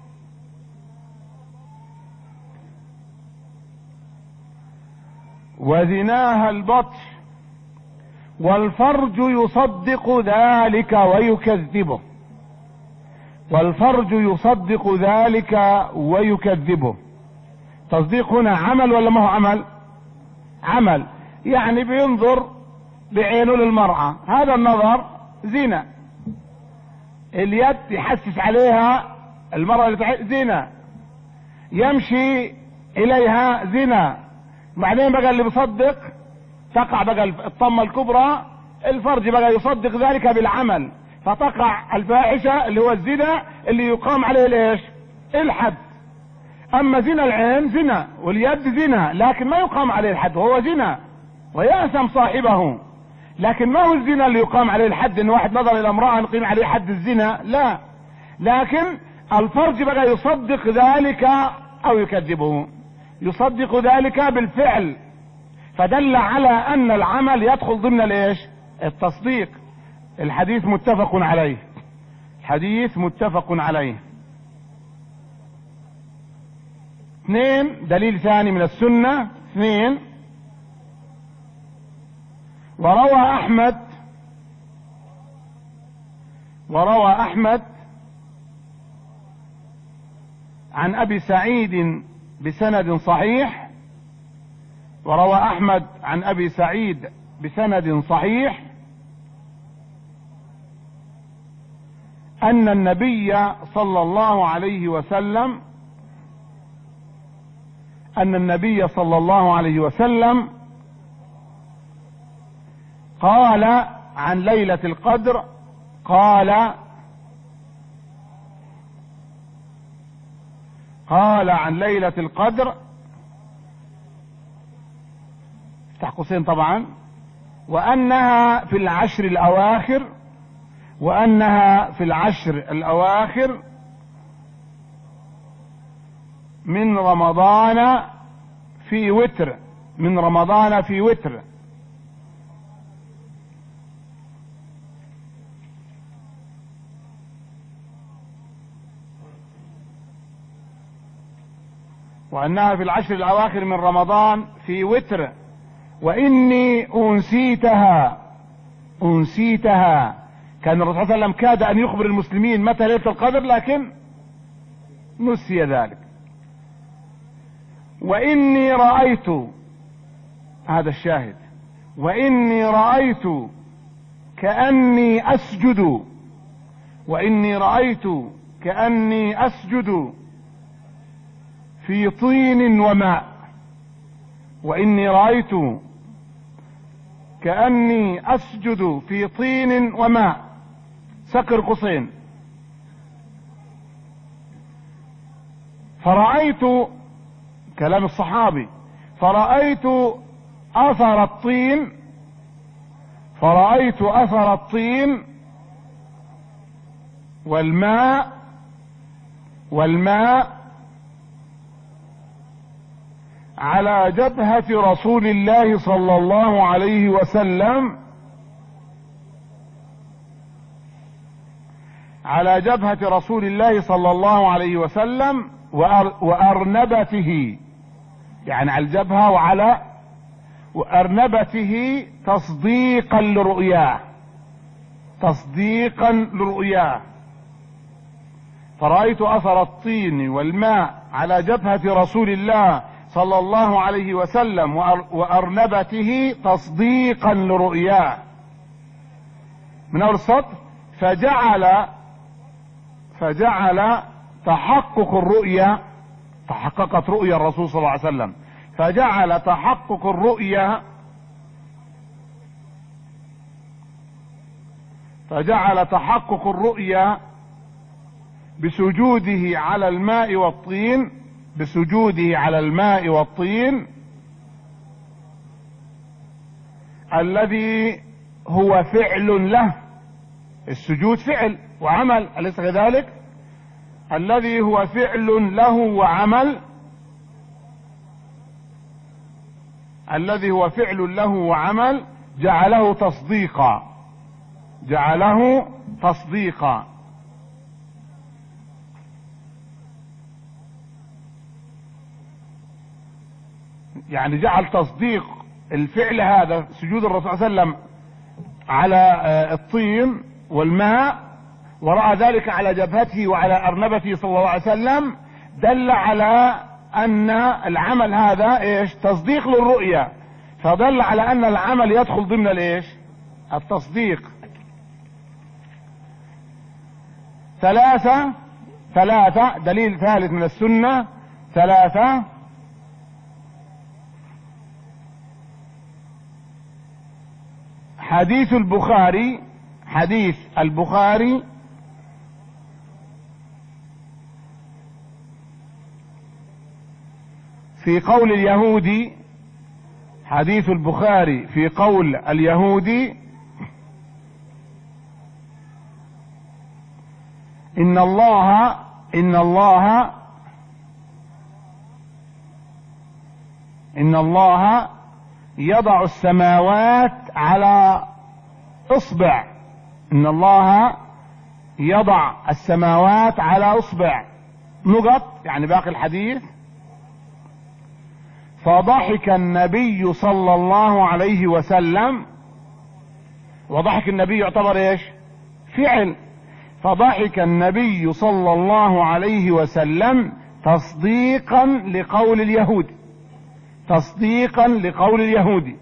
B: وزناها البطش، والفرج يصدق ذلك ويكذبه، والفرج يصدق ذلك ويكذبه. تصديق هنا عمل ولا ما هو عمل؟ عمل. يعني بينظر بعينه للمرأة، هذا النظر زنا. اليد يحسس عليها المرأة اللي تحت زنا، يمشي اليها زنا. بعدين بقى اللي بيصدق تقع بقى الطمة الكبرى، الفرج بقى يصدق ذلك بالعمل، فتقع الفاحشة اللي هو الزنا اللي يقام عليه ليش؟ الحد. اما زنا العين زنا واليد زنا لكن ما يقام عليه الحد، وهو زنا ويأثم صاحبه، لكن ما هو الزنا اللي يقام عليه الحد ان واحد نظر الى امرأة نقيم عليه حد الزنا، لا. لكن الفرج بقى يصدق ذلك او يكذبه، يصدق ذلك بالفعل، فدل على ان العمل يدخل ضمن ليش؟ التصديق. الحديث متفق عليه، حديث متفق عليه. اثنين دليل ثاني من السنة. اثنين وروى احمد وروى احمد عن ابي سعيد بسند صحيح وروى احمد عن ابي سعيد بسند صحيح ان النبي صلى الله عليه وسلم ان النبي صلى الله عليه وسلم قال عن ليلة القدر، قال قال عن ليلة القدر، افتح قوسين طبعا، وانها في العشر الاواخر، وانها في العشر الاواخر من رمضان في وتر من رمضان في وتر وأنها في العشر الأواخر من رمضان في وتر. وإني أنسيتها أنسيتها كان الرسول صلى الله عليه وسلم كاد أن يخبر المسلمين متى ليلة القدر، لكن نسي ذلك. وإني رأيت، هذا الشاهد، وإني رأيت كأني أسجد وإني رأيت كأني أسجد في طين وماء وإني رأيت كأني أسجد في طين وماء، سكر قوسين. فرأيت، كلام الصحابي، فرأيت أثر الطين فرأيت أثر الطين والماء والماء على جبهة رسول الله صلى الله عليه وسلم على جبهة رسول الله صلى الله عليه وسلم وأرنبته، يعني على الجبهة وعلى وأرنبته تصديقا لرؤياه تصديقا لرؤياه فرأيت أثر الطين والماء على جبهة رسول الله صلى الله عليه وسلم وأرنبته تصديقا لرؤياه. من أول السطر: فجعل فجعل تحقق الرؤيا، تحققت رؤيا الرسول صلى الله عليه وسلم، فجعل تحقق الرؤيا فجعل تحقق الرؤيا بسجوده على الماء والطين بسجوده على الماء والطين الذي هو فعل له. السجود فعل وعمل، أليس كذلك؟ الذي هو فعل له وعمل الذي هو فعل له وعمل جعله تصديقا جعله تصديقا يعني جعل تصديق الفعل هذا، سجود الرسول صلى الله عليه وسلم على الطين والماء ورأى ذلك على جبهته وعلى أرنبته صلى الله عليه وسلم، دل على أن العمل هذا ايش؟ تصديق للرؤيا، فدل على أن العمل يدخل ضمن الايش؟ التصديق. ثلاثة ثلاثة دليل ثالث من السنة. ثلاثة: حديث البخاري حديث البخاري في قول اليهودي حديث البخاري في قول اليهودي: إن الله إن الله إن الله يضع السماوات على اصبع ان الله يضع السماوات على اصبع نقط، يعني باقي الحديث. فضحك النبي صلى الله عليه وسلم، وضحك النبي يعتبر ايش؟ فعل. فضحك النبي صلى الله عليه وسلم تصديقا لقول اليهود تصديقا لقول اليهودي.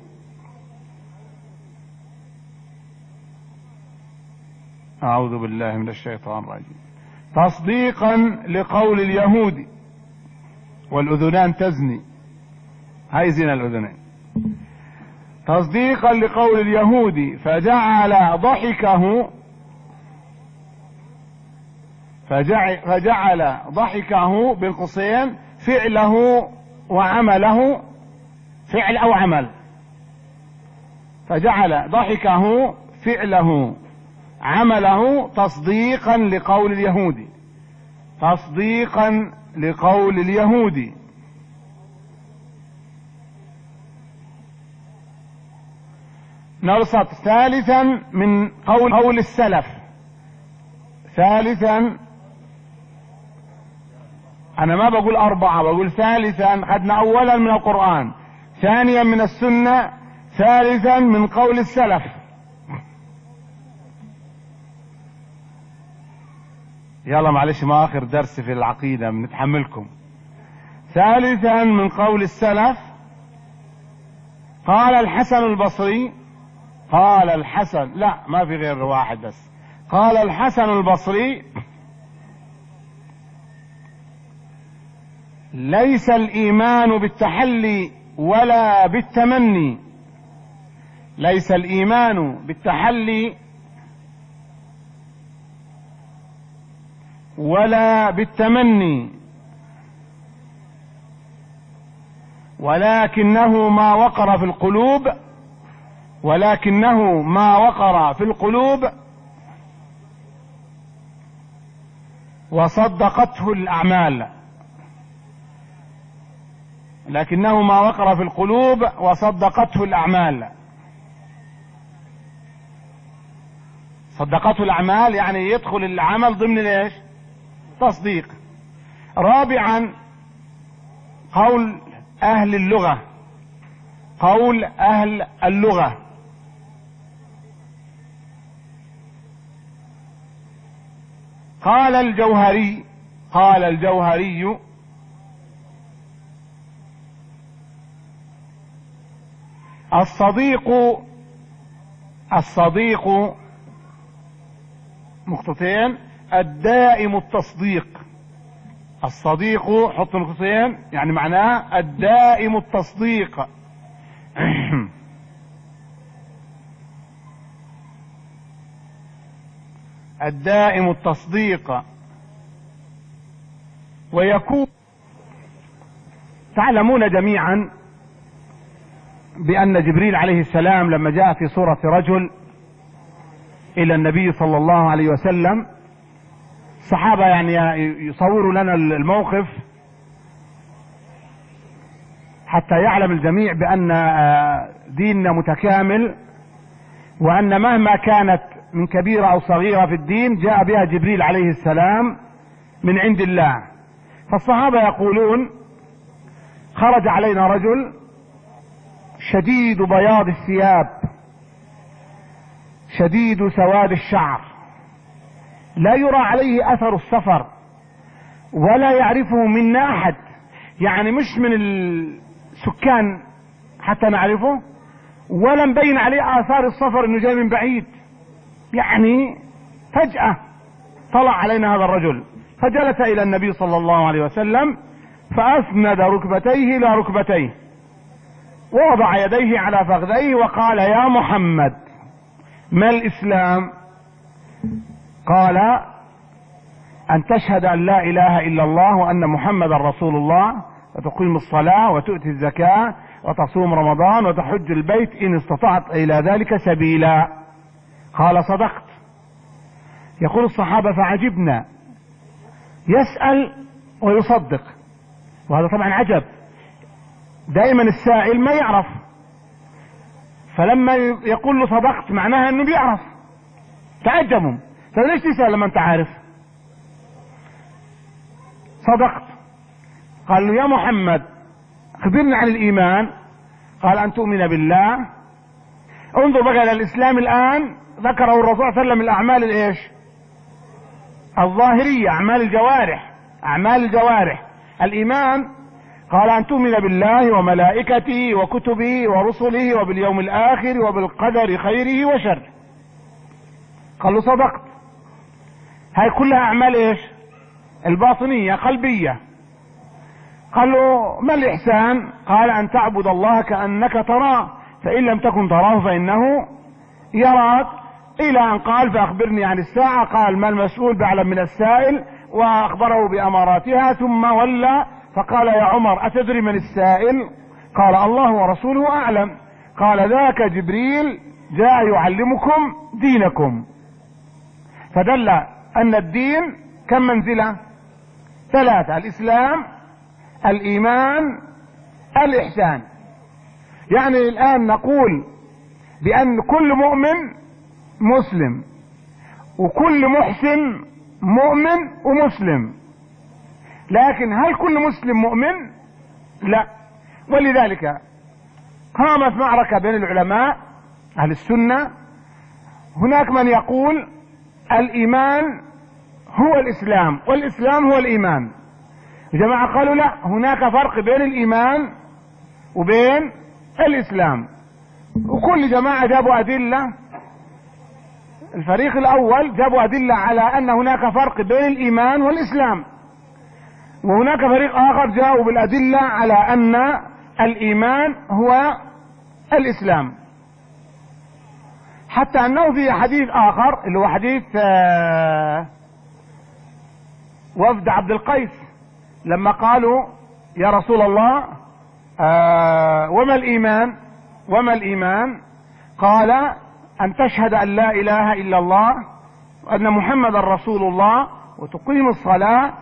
B: أعوذ بالله من الشيطان الرجيم. تصديقا لقول اليهودي. والأذنان تزني، هاي زنا الأذنين. تصديقا لقول اليهودي فجعل ضحكه فجعل, فجعل ضحكه بالقوسين فعله وعمله، فعل أو عمل، فجعل ضحكه فعله عمله تصديقا لقول اليهودي تصديقا لقول اليهود. نرصد ثالثا من قول قول السلف. ثالثا، انا ما بقول اربعة، بقول ثالثا. خدنا اولا من القرآن، ثانيا من السنة، ثالثا من قول السلف. يلا معلش، ما اخر درس في العقيدة بنتحملكم. ثالثا من قول السلف، قال الحسن البصري، قال الحسن، لا ما في غير واحد بس، قال الحسن البصري: ليس الإيمان بالتحلي ولا بالتمني. ليس الإيمان بالتحلي ولا بالتمني، ولكنه ما وقر في القلوب ولكنه ما وقر في القلوب وصدقته الأعمال. لكنه ما وقر في القلوب وصدقته الأعمال. صدقته الأعمال يعني يدخل العمل ضمن ليش؟ تصديق. رابعا، قول أهل اللغة. قول أهل اللغة: قال الجوهري قال الجوهري الصديق الصديق نقطتين الدائم التصديق. الصديق حط نقطتين يعني معناه الدائم التصديق. الدائم التصديق. ويكون، تعلمون جميعا بأن جبريل عليه السلام لما جاء في صورة رجل إلى النبي صلى الله عليه وسلم، الصحابة يعني يصوروا لنا الموقف حتى يعلم الجميع بأن ديننا متكامل، وأن مهما كانت من كبيرة أو صغيرة في الدين جاء بها جبريل عليه السلام من عند الله. فالصحابة يقولون: خرج علينا رجل شديد بياض الثياب شديد سواد الشعر، لا يرى عليه أثر السفر ولا يعرفه منا أحد، يعني مش من السكان حتى نعرفه، ولا مبين عليه آثار السفر انه جاي من بعيد. يعني فجأة طلع علينا هذا الرجل، فجلس إلى النبي صلى الله عليه وسلم فأسند ركبتيه إلى ركبتيه ووضع يديه على فخذيه وقال: يا محمد، ما الإسلام؟ قال: أن تشهد أن لا إله إلا الله وأن محمد رسول الله، وتقيم الصلاة وتؤتي الزكاة وتصوم رمضان وتحج البيت إن استطعت إلى ذلك سبيلا. قال: صدقت. يقول الصحابة: فعجبنا، يسأل ويصدق، وهذا طبعا عجب، دائما السائل ما يعرف، فلما يقول له صدقت معناها انه بيعرف. تعجبهم، فليش تسأل لما انت عارف؟ صدقت. قال له: يا محمد، اخبرني عن الإيمان. قال: أن تؤمن بالله. انظر بقى إلى الإسلام الآن، ذكره الرسول صلى الله عليه وسلم الأعمال الإيش؟ الظاهرية، أعمال الجوارح، أعمال الجوارح. الإيمان قال: أن تؤمن بالله وملائكته وكتبه ورسله وباليوم الآخر وبالقدر خيره وشره. قال له: صدقت. هاي كلها أعمال إيش؟ الباطنية، قلبية. قال له: ما الإحسان؟ قال: أن تعبد الله كأنك تراه، فإن لم تكن تراه فإنه يراك. إلى أن قال: فأخبرني عن الساعة. قال: ما المسؤول بأعلم من السائل، وأخبره بأماراتها، ثم ولى فقال: يا عمر، أتدري من السائل؟ قال: الله ورسوله أعلم. قال: ذاك جبريل جاء يعلمكم دينكم. فدل أن الدين كم منزلة؟ ثلاثة: الإسلام، الإيمان، الإحسان. يعني الآن نقول بأن كل مؤمن مسلم، وكل محسن مؤمن ومسلم، لكن هل كل مسلم مؤمن؟ لا. ولذلك قامت معركة بين العلماء أهل السنة. هناك من يقول الإيمان هو الإسلام والإسلام هو الإيمان. جماعة قالوا لا، هناك فرق بين الإيمان وبين الإسلام، وكل جماعة جابوا أدلة. الفريق الأول جابوا أدلة على أن هناك فرق بين الإيمان والإسلام، وهناك فريق آخر جاءوا بالأدلة على أن الإيمان هو الإسلام، حتى أنه في حديث آخر اللي هو حديث وفد عبد القيس لما قالوا يا رسول الله وما الإيمان وما الإيمان قال أن تشهد أن لا إله إلا الله وأن محمد رسول الله وتقيم الصلاة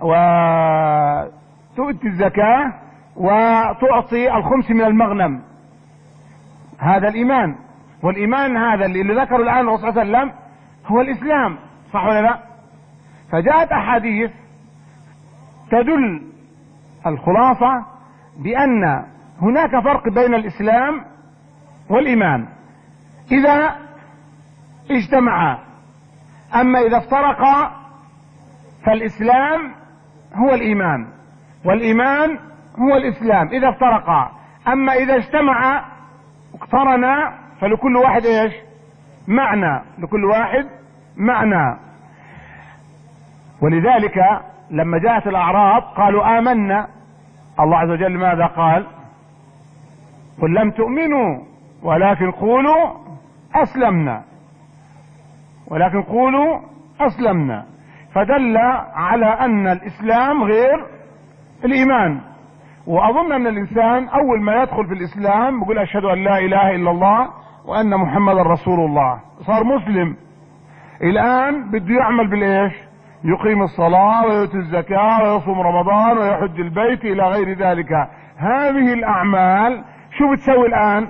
B: وتؤتي الزكاة وتعطي الخمس من المغنم. هذا الإيمان، والإيمان هذا اللي ذكره الآن الرسول صلى الله عليه وسلم هو الإسلام، صح ولا لا؟ فجاءت أحاديث تدل الخلاصة بأن هناك فرق بين الإسلام والإيمان إذا اجتمعا. أما إذا افترقا فالإسلام هو الإيمان والإيمان هو الإسلام إذا افترقا. أما إذا اجتمعا اقترنا فلكل واحد ايش؟ معنى، لكل واحد معنى. ولذلك لما جاءت الأعراب قالوا آمنا، الله عز وجل ماذا قال؟ قل لم تؤمنوا ولكن قولوا أسلمنا، ولكن قولوا أسلمنا. فدل على أن الإسلام غير الإيمان. وأظن أن الإنسان أول ما يدخل في الإسلام بيقول أشهد أن لا إله إلا الله وأن محمد رسول الله، صار مسلم. الآن بده يعمل بالإيش؟ يقيم الصلاة ويؤتي الزكاة ويصوم رمضان ويحج البيت إلى غير ذلك. هذه الأعمال شو بتسوي الآن؟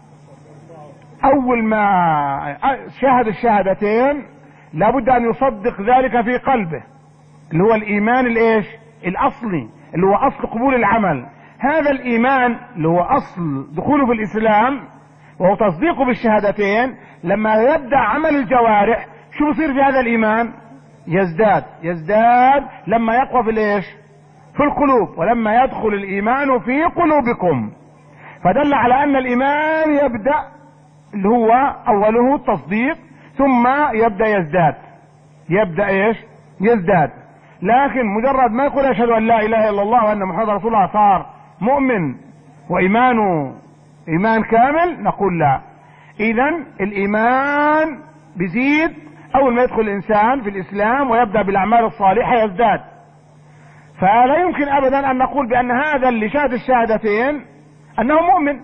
B: أول ما شهد الشهادتين لابد أن يصدق ذلك في قلبه، اللي هو الإيمان الإيش؟ الأصلي، اللي هو أصل قبول العمل. هذا الإيمان اللي هو أصل دخوله في الإسلام وهو تصديقه بالشهادتين. لما يبدأ عمل الجوارح شو بصير في هذا الإيمان؟ يزداد يزداد لما يقوى في الإيش؟ في القلوب. ولما يدخل الإيمان في قلوبكم. فدل على أن الإيمان يبدأ اللي هو أوله التصديق ثم يبدأ يزداد يبدأ إيش؟ يزداد. لكن مجرد ما يقول أشهد أن لا إله إلا الله وأن محمد رسول الله صار مؤمن وإيمانه إيمان كامل؟ نقول لا. إذن الإيمان بيزيد أول ما يدخل الإنسان في الإسلام ويبدأ بالأعمال الصالحة يزداد. فلا يمكن أبدا أن نقول بأن هذا اللي شهد الشهادتين أنه مؤمن.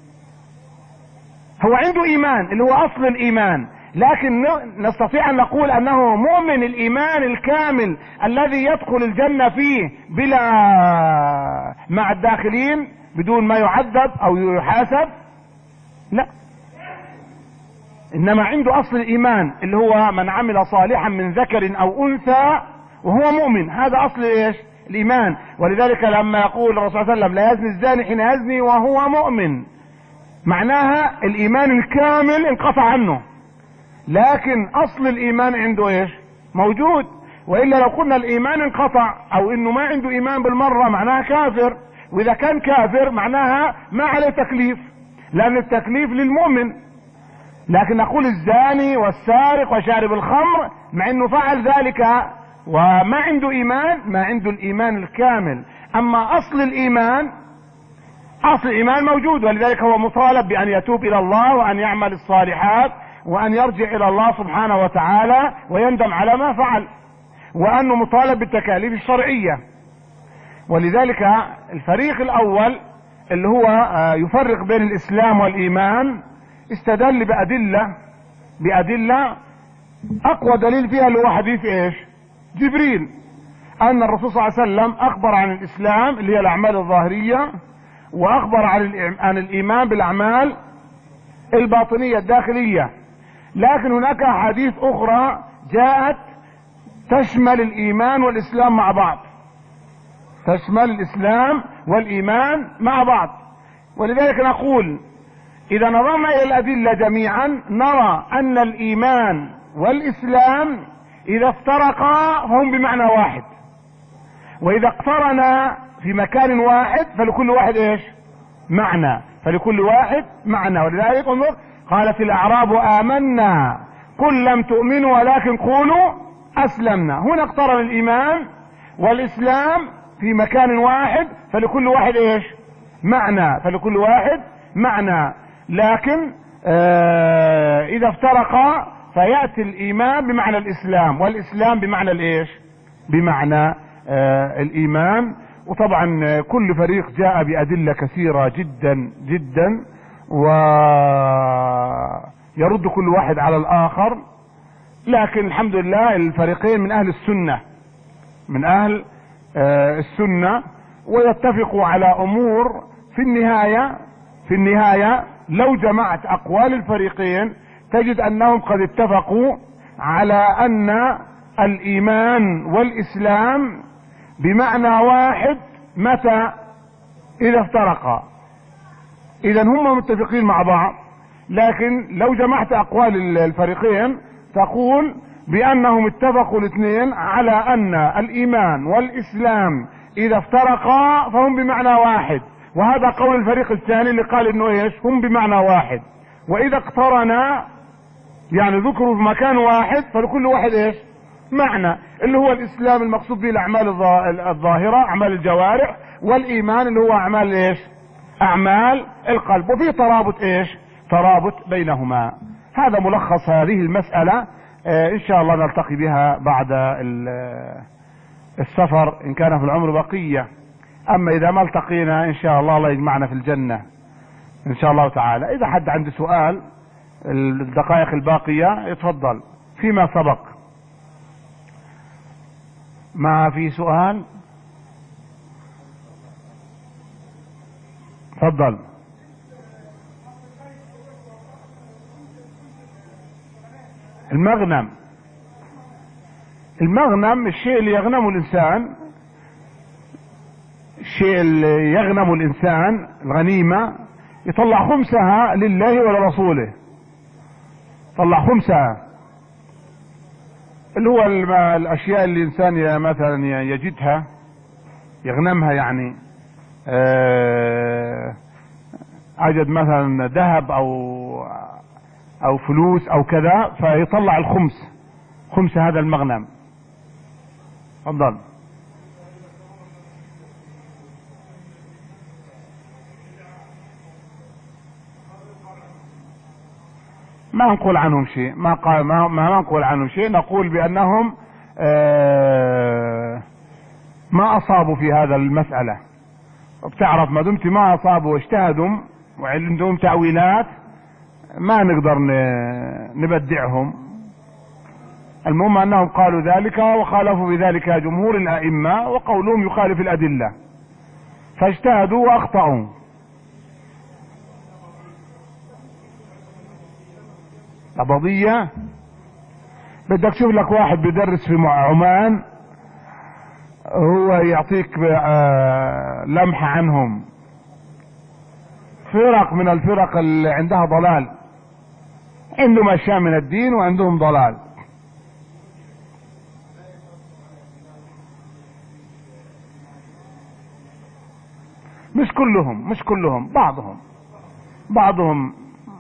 B: هو عنده إيمان اللي هو أصل الإيمان، لكن نستطيع أن نقول أنه مؤمن الإيمان الكامل الذي يدخل الجنة فيه بلا مع الداخلين بدون ما يعذب أو يحاسب؟ لا. إنما عنده أصل الإيمان اللي هو من عمل صالحا من ذكر أو أنثى وهو مؤمن. هذا أصل إيش؟ الإيمان. ولذلك لما يقول الرسول صلى الله عليه وسلم لا يزني الزاني حين يزني وهو مؤمن، معناها الإيمان الكامل انقطع عنه، لكن أصل الإيمان عنده إيش؟ موجود. وإلا لو قلنا الإيمان انقطع أو إنه ما عنده إيمان بالمرة معناها كافر، وإذا كان كافر معناها ما عليه تكليف، لأن التكليف للمؤمن. لكن نقول الزاني والسارق وشارب الخمر مع إنه فعل ذلك وما عنده إيمان، ما عنده الإيمان الكامل. أما أصل الإيمان أصل الإيمان موجود، ولذلك هو مطالب بأن يتوب إلى الله وأن يعمل الصالحات وأن يرجع إلى الله سبحانه وتعالى ويندم على ما فعل، وأنه مطالب بالتكاليف الشرعية. ولذلك الفريق الأول اللي هو يفرق بين الإسلام والإيمان استدل بأدلة بأدلة أقوى دليل فيها اللي هو حديث إيش؟ جبريل. ان الرسول صلى الله عليه وسلم اخبر عن الاسلام اللي هي الاعمال الظاهرية، واخبر عن عن الايمان بالاعمال الباطنية الداخلية. لكن هناك احاديث اخرى جاءت تشمل الايمان والاسلام مع بعض، تشمل الاسلام والايمان مع بعض. ولذلك نقول اذا نظرنا الى الادلة جميعا نرى ان الايمان والاسلام اذا افترقا فهم بمعنى واحد، واذا اقترنا في مكان واحد فلكل واحد ايش؟ معنى، فلكل واحد معنى. ولذلك انظر قالت الاعراب امنا قل لم تؤمنوا ولكن قولوا اسلمنا. هنا اقترن الايمان والاسلام في مكان واحد فلكل واحد ايش؟ معنى، فلكل واحد معنى. لكن آه اذا افترقا فيأتي الايمان بمعنى الاسلام والاسلام بمعنى الايش؟ بمعنى آه الايمان. وطبعا كل فريق جاء بادلة كثيرة جدا جدا ويرد كل واحد على الاخر، لكن الحمد لله الفريقين من اهل السنة، من اهل آه السنة، ويتفقوا على امور في النهاية في النهاية لو جمعت اقوال الفريقين تجد انهم قد اتفقوا على ان الايمان والاسلام بمعنى واحد. متى؟ اذا افترقا. اذا هم متفقين مع بعض، لكن لو جمعت اقوال الفريقين تقول بانهم اتفقوا الاثنين على ان الايمان والاسلام اذا افترقا فهم بمعنى واحد، وهذا قول الفريق الثاني اللي قال انه ايش؟ هم بمعنى واحد. واذا اقترنا يعني ذكروا في مكان واحد فلكل واحد ايش؟ معنى، اللي هو الاسلام المقصود به الاعمال الظاهرة اعمال الجوارح، والايمان اللي هو اعمال ايش؟ اعمال القلب. وفي ترابط ايش؟ ترابط بينهما. هذا ملخص هذه المسألة. آه ان شاء الله نلتقي بها بعد السفر ان كان في العمر بقية. اما اذا ما التقينا ان شاء الله الله يجمعنا في الجنة ان شاء الله تعالى. اذا حد عنده سؤال الدقائق الباقية يتفضل فيما سبق. ما في سؤال؟ تفضل. المغنم، المغنم الشيء اللي يغنمه الانسان، الشيء اللي يغنمه الانسان الغنيمة يطلع خمسها لله ولرسوله، طلع خمسها اللي هو الاشياء اللي الانسان مثلا يجدها يغنمها، يعني اجد مثلا ذهب او او فلوس او كذا فيطلع الخمس، خمس هذا المغنم. تفضل. ما نقول عنهم شيء، ما قال ما ما نقول عنهم شيء، نقول بانهم آه ما اصابوا في هذا المسألة. بتعرف ما دمت ما اصابوا واجتهدوا وعندهم تأويلات ما نقدر نبدعهم. المهم انهم قالوا ذلك وخالفوا بذلك جمهور الائمة، وقولهم يخالف الادلة، فاجتهدوا واخطأوا. قضية بدك تشوف لك واحد بيدرس في عمان هو يعطيك لمحة عنهم، فرق من الفرق اللي عندها ضلال، عندهم اشياء من الدين وعندهم ضلال. مش كلهم مش كلهم بعضهم بعضهم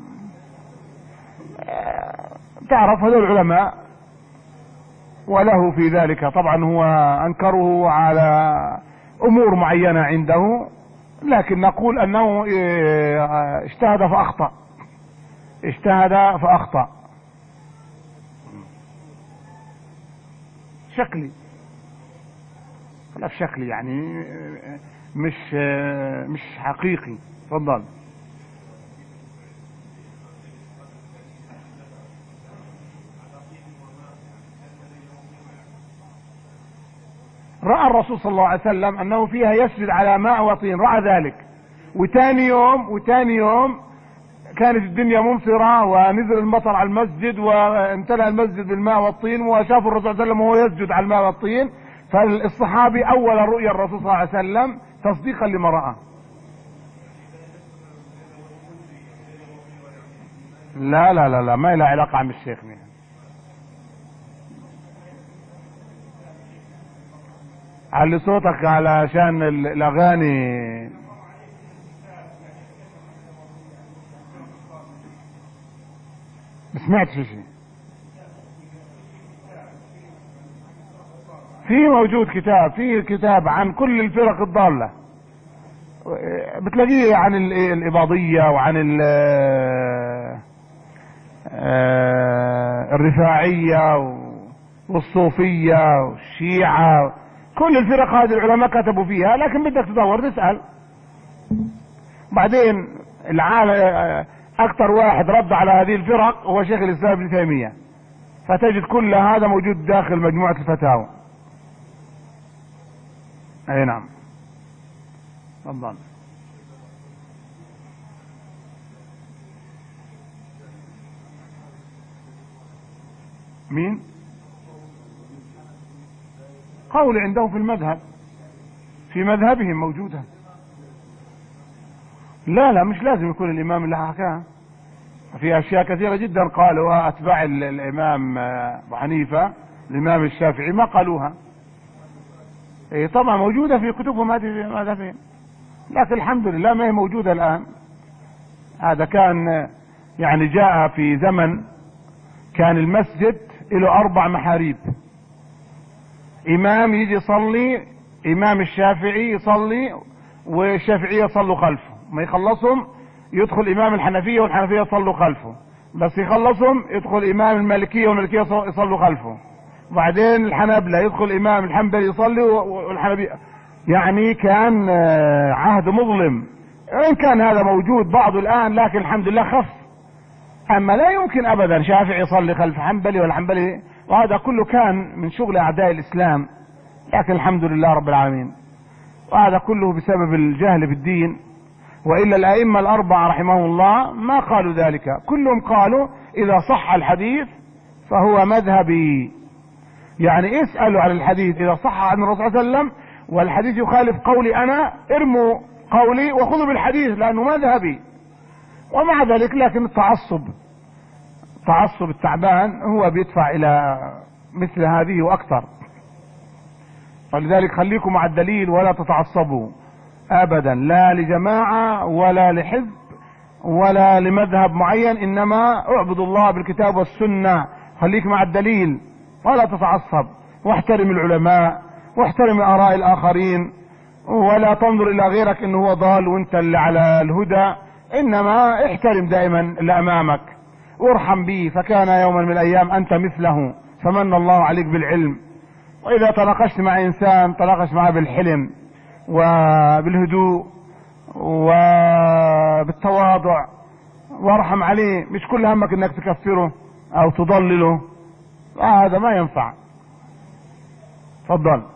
B: تعرف هذول العلماء وله في ذلك طبعا هو انكره على امور معينة عنده، لكن نقول انه اجتهد فاخطأ، اجتهد فاخطأ. شكلي خلاف شكلي يعني مش مش حقيقي. تفضل. الرسول صلى الله عليه وسلم انه فيها يسجد على ماء وطين، رأى ذلك. وتاني يوم وتاني يوم كانت الدنيا ممطرة ونزل المطر على المسجد وامتلأ المسجد بالماء والطين، وشافوا الرسول صلى الله عليه وسلم وهو يسجد على الماء والطين. فالصحابي اول رؤيا الرسول صلى الله عليه وسلم تصديقا لما رأى. لا لا لا لا ما له علاقة عم الشيخ مين. علي صوتك علشان الاغاني. ما سمعتش شيء. في موجود كتاب، في كتاب عن كل الفرق الضالة، بتلاقيه عن الإباضية وعن الرفاعية والصوفية والشيعة، كل الفرق هذه العلماء كتبوا فيها، لكن بدك تدور تسأل. بعدين العالم اكثر واحد رد على هذه الفرق هو شيخ الاسلام ابن تيمية، فتجد كل هذا موجود داخل مجموعة الفتاوى. اي نعم. تفضل. مين؟ قول عنده في المذهب، في مذهبهم موجودة. لا لا مش لازم يكون الامام اللي حكاها، في اشياء كثيرة جدا قالوها اتباع الامام ابو حنيفة، الامام الشافعي ما قالوها. ايه طبعا موجودة في كتبهم هذه مذهبهم، لكن الحمد لله ما هي موجودة الان. هذا كان يعني جاء في زمن كان المسجد له اربع محاريب، امام يجي يصلي، امام الشافعي يصلي والشافعية يصلوا خلفه، ما يخلصهم يدخل امام الحنفية والحنفية يصلوا خلفه، بس يخلصهم يدخل امام المالكية والمالكية يصلوا خلفه، وبعدين الحنابلة يدخل امام الحنبلي يصلي والحنبلية. يعني كان عهد مظلم، وان كان هذا موجود بعض الان لكن الحمد لله خف. اما لا يمكن ابدا شافعي يصلي خلف حنبلي ولا حنبلي، وهذا كله كان من شغل اعداء الاسلام، لكن الحمد لله رب العالمين. وهذا كله بسبب الجهل بالدين، وإلا الأئمة الأربعة رحمهم الله ما قالوا ذلك، كلهم قالوا إذا صح الحديث فهو مذهبي. يعني اسألوا عن الحديث إذا صح عن الرسول صلى الله عليه وسلم والحديث يخالف قولي أنا، ارموا قولي وخذوا بالحديث لأنه مذهبي. ومع ذلك لكن التعصب، تعصب التعبان هو بيدفع إلى مثل هذه وأكثر. ولذلك خليكم مع الدليل ولا تتعصبوا ابدا، لا لجماعة ولا لحزب ولا لمذهب معين، انما اعبدوا الله بالكتاب والسنة. خليك مع الدليل ولا تتعصب، واحترم العلماء واحترم اراء الاخرين، ولا تنظر الى غيرك انه هو ضال وانت اللي على الهدى، انما احترم دائما اللي امامك وارحم به، فكان يوما من الايام انت مثله فمن الله عليك بالعلم. واذا تناقشت مع انسان تناقش معه بالحلم وبالهدوء وبالتواضع، وارحم عليه، مش كل همك انك تكفره او تضلله، هذا ما ينفع. تفضل.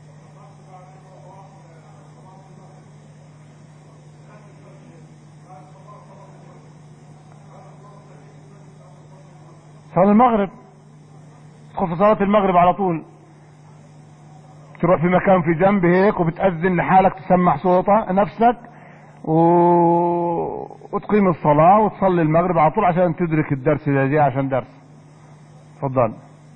B: صلاة المغرب، تدخل في صلاة المغرب على طول، تروح في مكان في جنب هيك وبتأذن لحالك، تسمع صوتها نفسك و... وتقيم الصلاة وتصلي المغرب على طول عشان تدرك الدرس إذا جاء عشان درس. تفضل.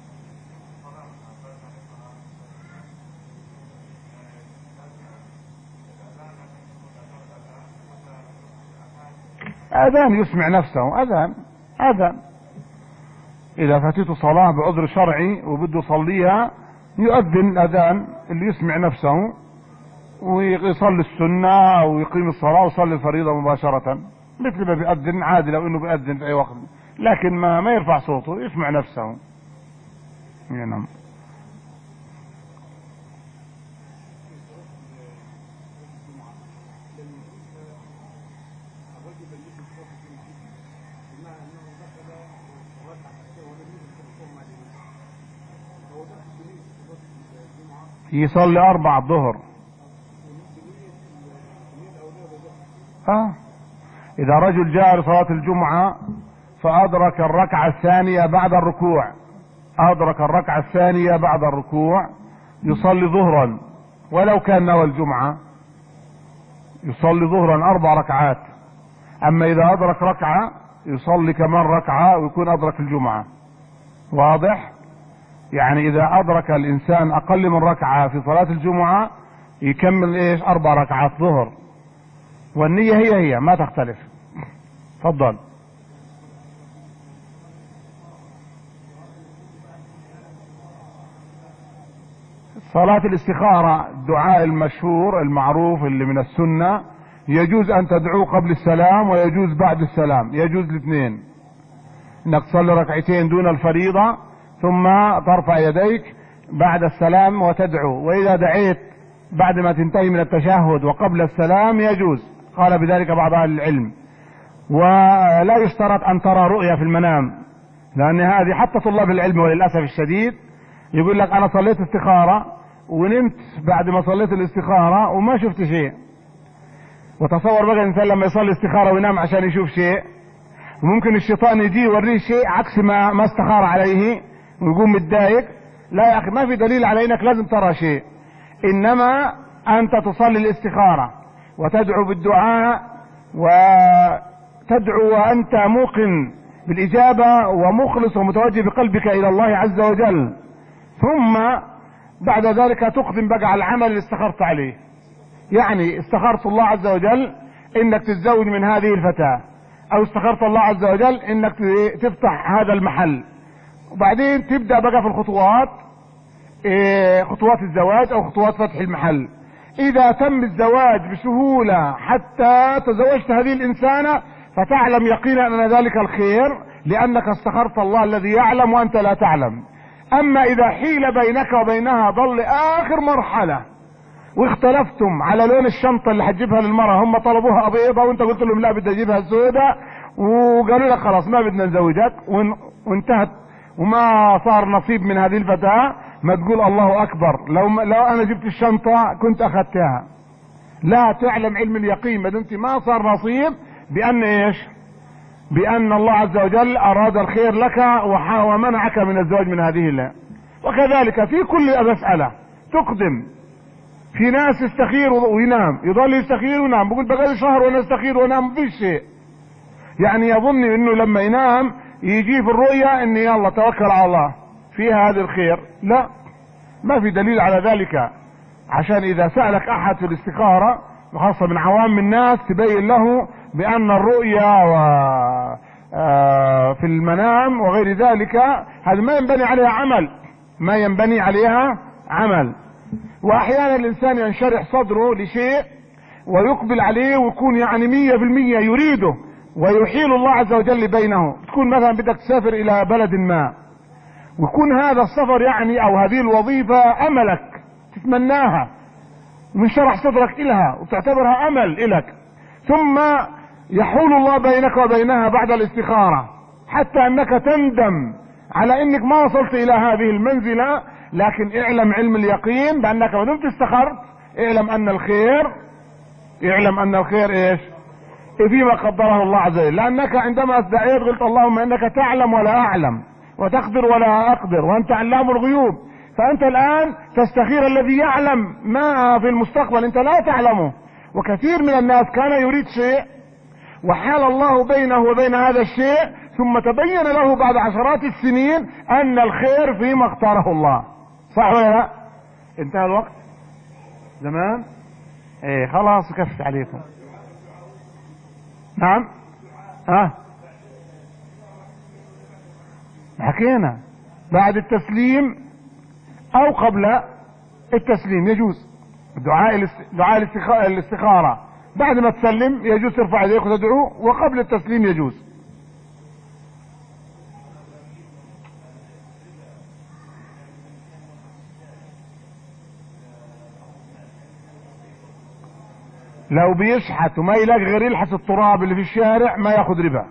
B: أذان يسمع نفسه، أذان أذان إذا فاتته صلاة بعذر شرعي وبده يصليها يؤذن الأذان اللي يسمع نفسه ويصلي السنة أو يقيم الصلاة ويصلي الفريضة مباشرة، مثل ما بيأذن عادي لو إنه بيأذن في أي وقت، لكن ما ما يرفع صوته، يسمع نفسه. نعم. يصلي اربع ظهر. اه اذا رجل جاء لصلاة الجمعة فادرك الركعة الثانية بعد الركوع، ادرك الركعة الثانية بعد الركوع يصلي ظهرا ولو كان نوى الجمعة، يصلي ظهرا اربع ركعات. اما اذا ادرك ركعة يصلي كمان ركعة ويكون ادرك الجمعة. واضح؟ يعني اذا ادرك الانسان اقل من ركعة في صلاة الجمعة يكمل ايش؟ اربع ركعات ظهر، والنية هي هي ما تختلف. تفضل. صلاة الاستخارة الدعاء المشهور المعروف اللي من السنة، يجوز ان تدعو قبل السلام ويجوز بعد السلام، يجوز الاثنين. انك تصلي ركعتين دون الفريضة ثم ترفع يديك بعد السلام وتدعو، واذا دعيت بعد ما تنتهي من التشهد وقبل السلام يجوز، قال بذلك بعض اهل العلم. ولا يشترط ان ترى رؤيا في المنام، لان هذه حتى طلاب العلم وللاسف الشديد يقول لك انا صليت استخارة ونمت بعد ما صليت الاستخارة وما شفت شيء. وتصور بقى الانسان لما يصلي استخارة وينام عشان يشوف شيء، وممكن الشيطان يجي يوريه شيء عكس ما ما استخار عليه ويقوم متضايق. لا يا اخي، ما في دليل على انك لازم ترى شيء، انما انت تصلي الاستخارة وتدعو بالدعاء، وتدعو وانت موقن بالاجابة ومخلص ومتوجه بقلبك الى الله عز وجل، ثم بعد ذلك تقدم بقى على العمل اللي استخرت عليه. يعني استخرت الله عز وجل انك تتزوج من هذه الفتاة، او استخرت الله عز وجل انك تفتح هذا المحل، وبعدين تبدأ بقى في الخطوات، خطوات الزواج او خطوات فتح المحل. اذا تم الزواج بسهولة حتى تزوجت هذه الانسانة فتعلم يقينا ان ذلك الخير، لانك استخرت الله الذي يعلم وانت لا تعلم. اما اذا حيل بينك وبينها ظل اخر مرحلة واختلفتم على لون الشنطة اللي هتجيبها للمرأة، هم طلبوها بيضة وانت قلت لهم لا بدي اجيبها سوداء، وقالوا لك خلاص ما بدنا نزوجك، وانتهت وما صار نصيب من هذه الفتاة، ما تقول الله اكبر لو لو انا جبت الشنطة كنت اخذتها. لا، تعلم علم اليقين ما دمت ما صار نصيب بان ايش؟ بان الله عز وجل اراد الخير لك ومنعك من الزواج من هذه الله. وكذلك في كل مسألة تقدم. في ناس يستخير وينام، يضل يستخير وينام، بقول بقالي شهر وانا استخير وانام مفيش شيء، يعني يظن انه لما ينام يجي في الرؤيا ان يلا توكل على الله فيها هذا الخير. لا، ما في دليل على ذلك. عشان اذا سألك احد في الاستخارة وخاصة من عوام الناس تبين له بان الرؤيا و في المنام وغير ذلك هذا ما ينبني عليها عمل، ما ينبني عليها عمل. واحيانا الانسان ينشرح صدره لشيء ويقبل عليه ويكون يعني مية بالمية يريده، ويحيل الله عز وجل بينه. تكون مثلا بدك تسافر الى بلد ما، ويكون هذا السفر يعني او هذه الوظيفة املك تتمناها ومن شرح صدرك الها وتعتبرها امل الك، ثم يحول الله بينك وبينها بعد الاستخارة حتى انك تندم على انك ما وصلت الى هذه المنزلة. لكن اعلم علم اليقين بانك ما دمت استخرت اعلم ان الخير، اعلم ان الخير ايش؟ فيما قدره الله عز وجل. لانك عندما ادعيت قلت اللهم انك تعلم ولا اعلم وتقدر ولا اقدر وانت علام الغيوب، فانت الان تستخير الذي يعلم ما في المستقبل انت لا تعلمه. وكثير من الناس كان يريد شيء وحال الله بينه وبين هذا الشيء، ثم تبين له بعد عشرات السنين ان الخير فيما اختاره الله. صح ولا لا؟ انتهى الوقت زمان. ايه خلاص كفت عليكم. نعم ها حكينا بعد التسليم او قبل التسليم يجوز دعاء دعاء الاستخارة. بعد ما تسلم يجوز ترفع يديك وتدعو، وقبل التسليم يجوز. لو بيشحت وما يلاقي غير يلحس التراب اللي في الشارع ما ياخذ ربا.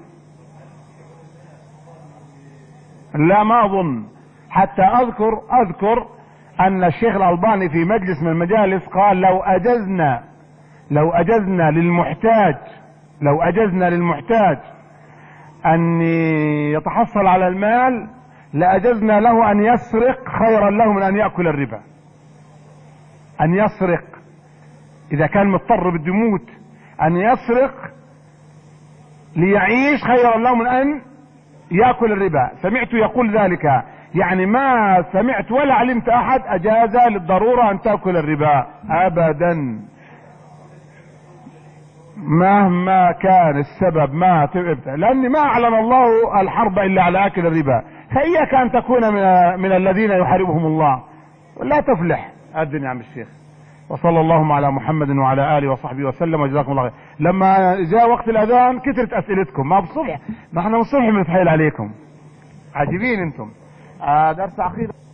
B: لا ما اظن، حتى اذكر اذكر ان الشيخ الألباني في مجلس من المجالس قال لو اجزنا لو اجزنا للمحتاج لو اجزنا للمحتاج ان يتحصل على المال لاجزنا له ان يسرق خيرا له من ان يأكل الربا. ان يسرق اذا كان مضطر بده يموت، ان يسرق ليعيش خيرا له من ان يأكل الربا. سمعت يقول ذلك، يعني ما سمعت ولا علمت احد اجاز للضرورة ان تأكل الربا ابدا، مهما كان السبب. ما لان ما اعلن الله الحرب الا على اكل الربا، فاياك ان تكون من, من الذين يحاربهم الله ولا تفلح. الدنيا يا عم الشيخ. وصلى اللهم على محمد وعلى اله وصحبه وسلم وجزاكم الله خير. لما جاء وقت الاذان كثرت اسئلتكم، ما بصبح ما احنا بنصبح بنتحايل عليكم، عاجبين انتم. آه درس عقيده.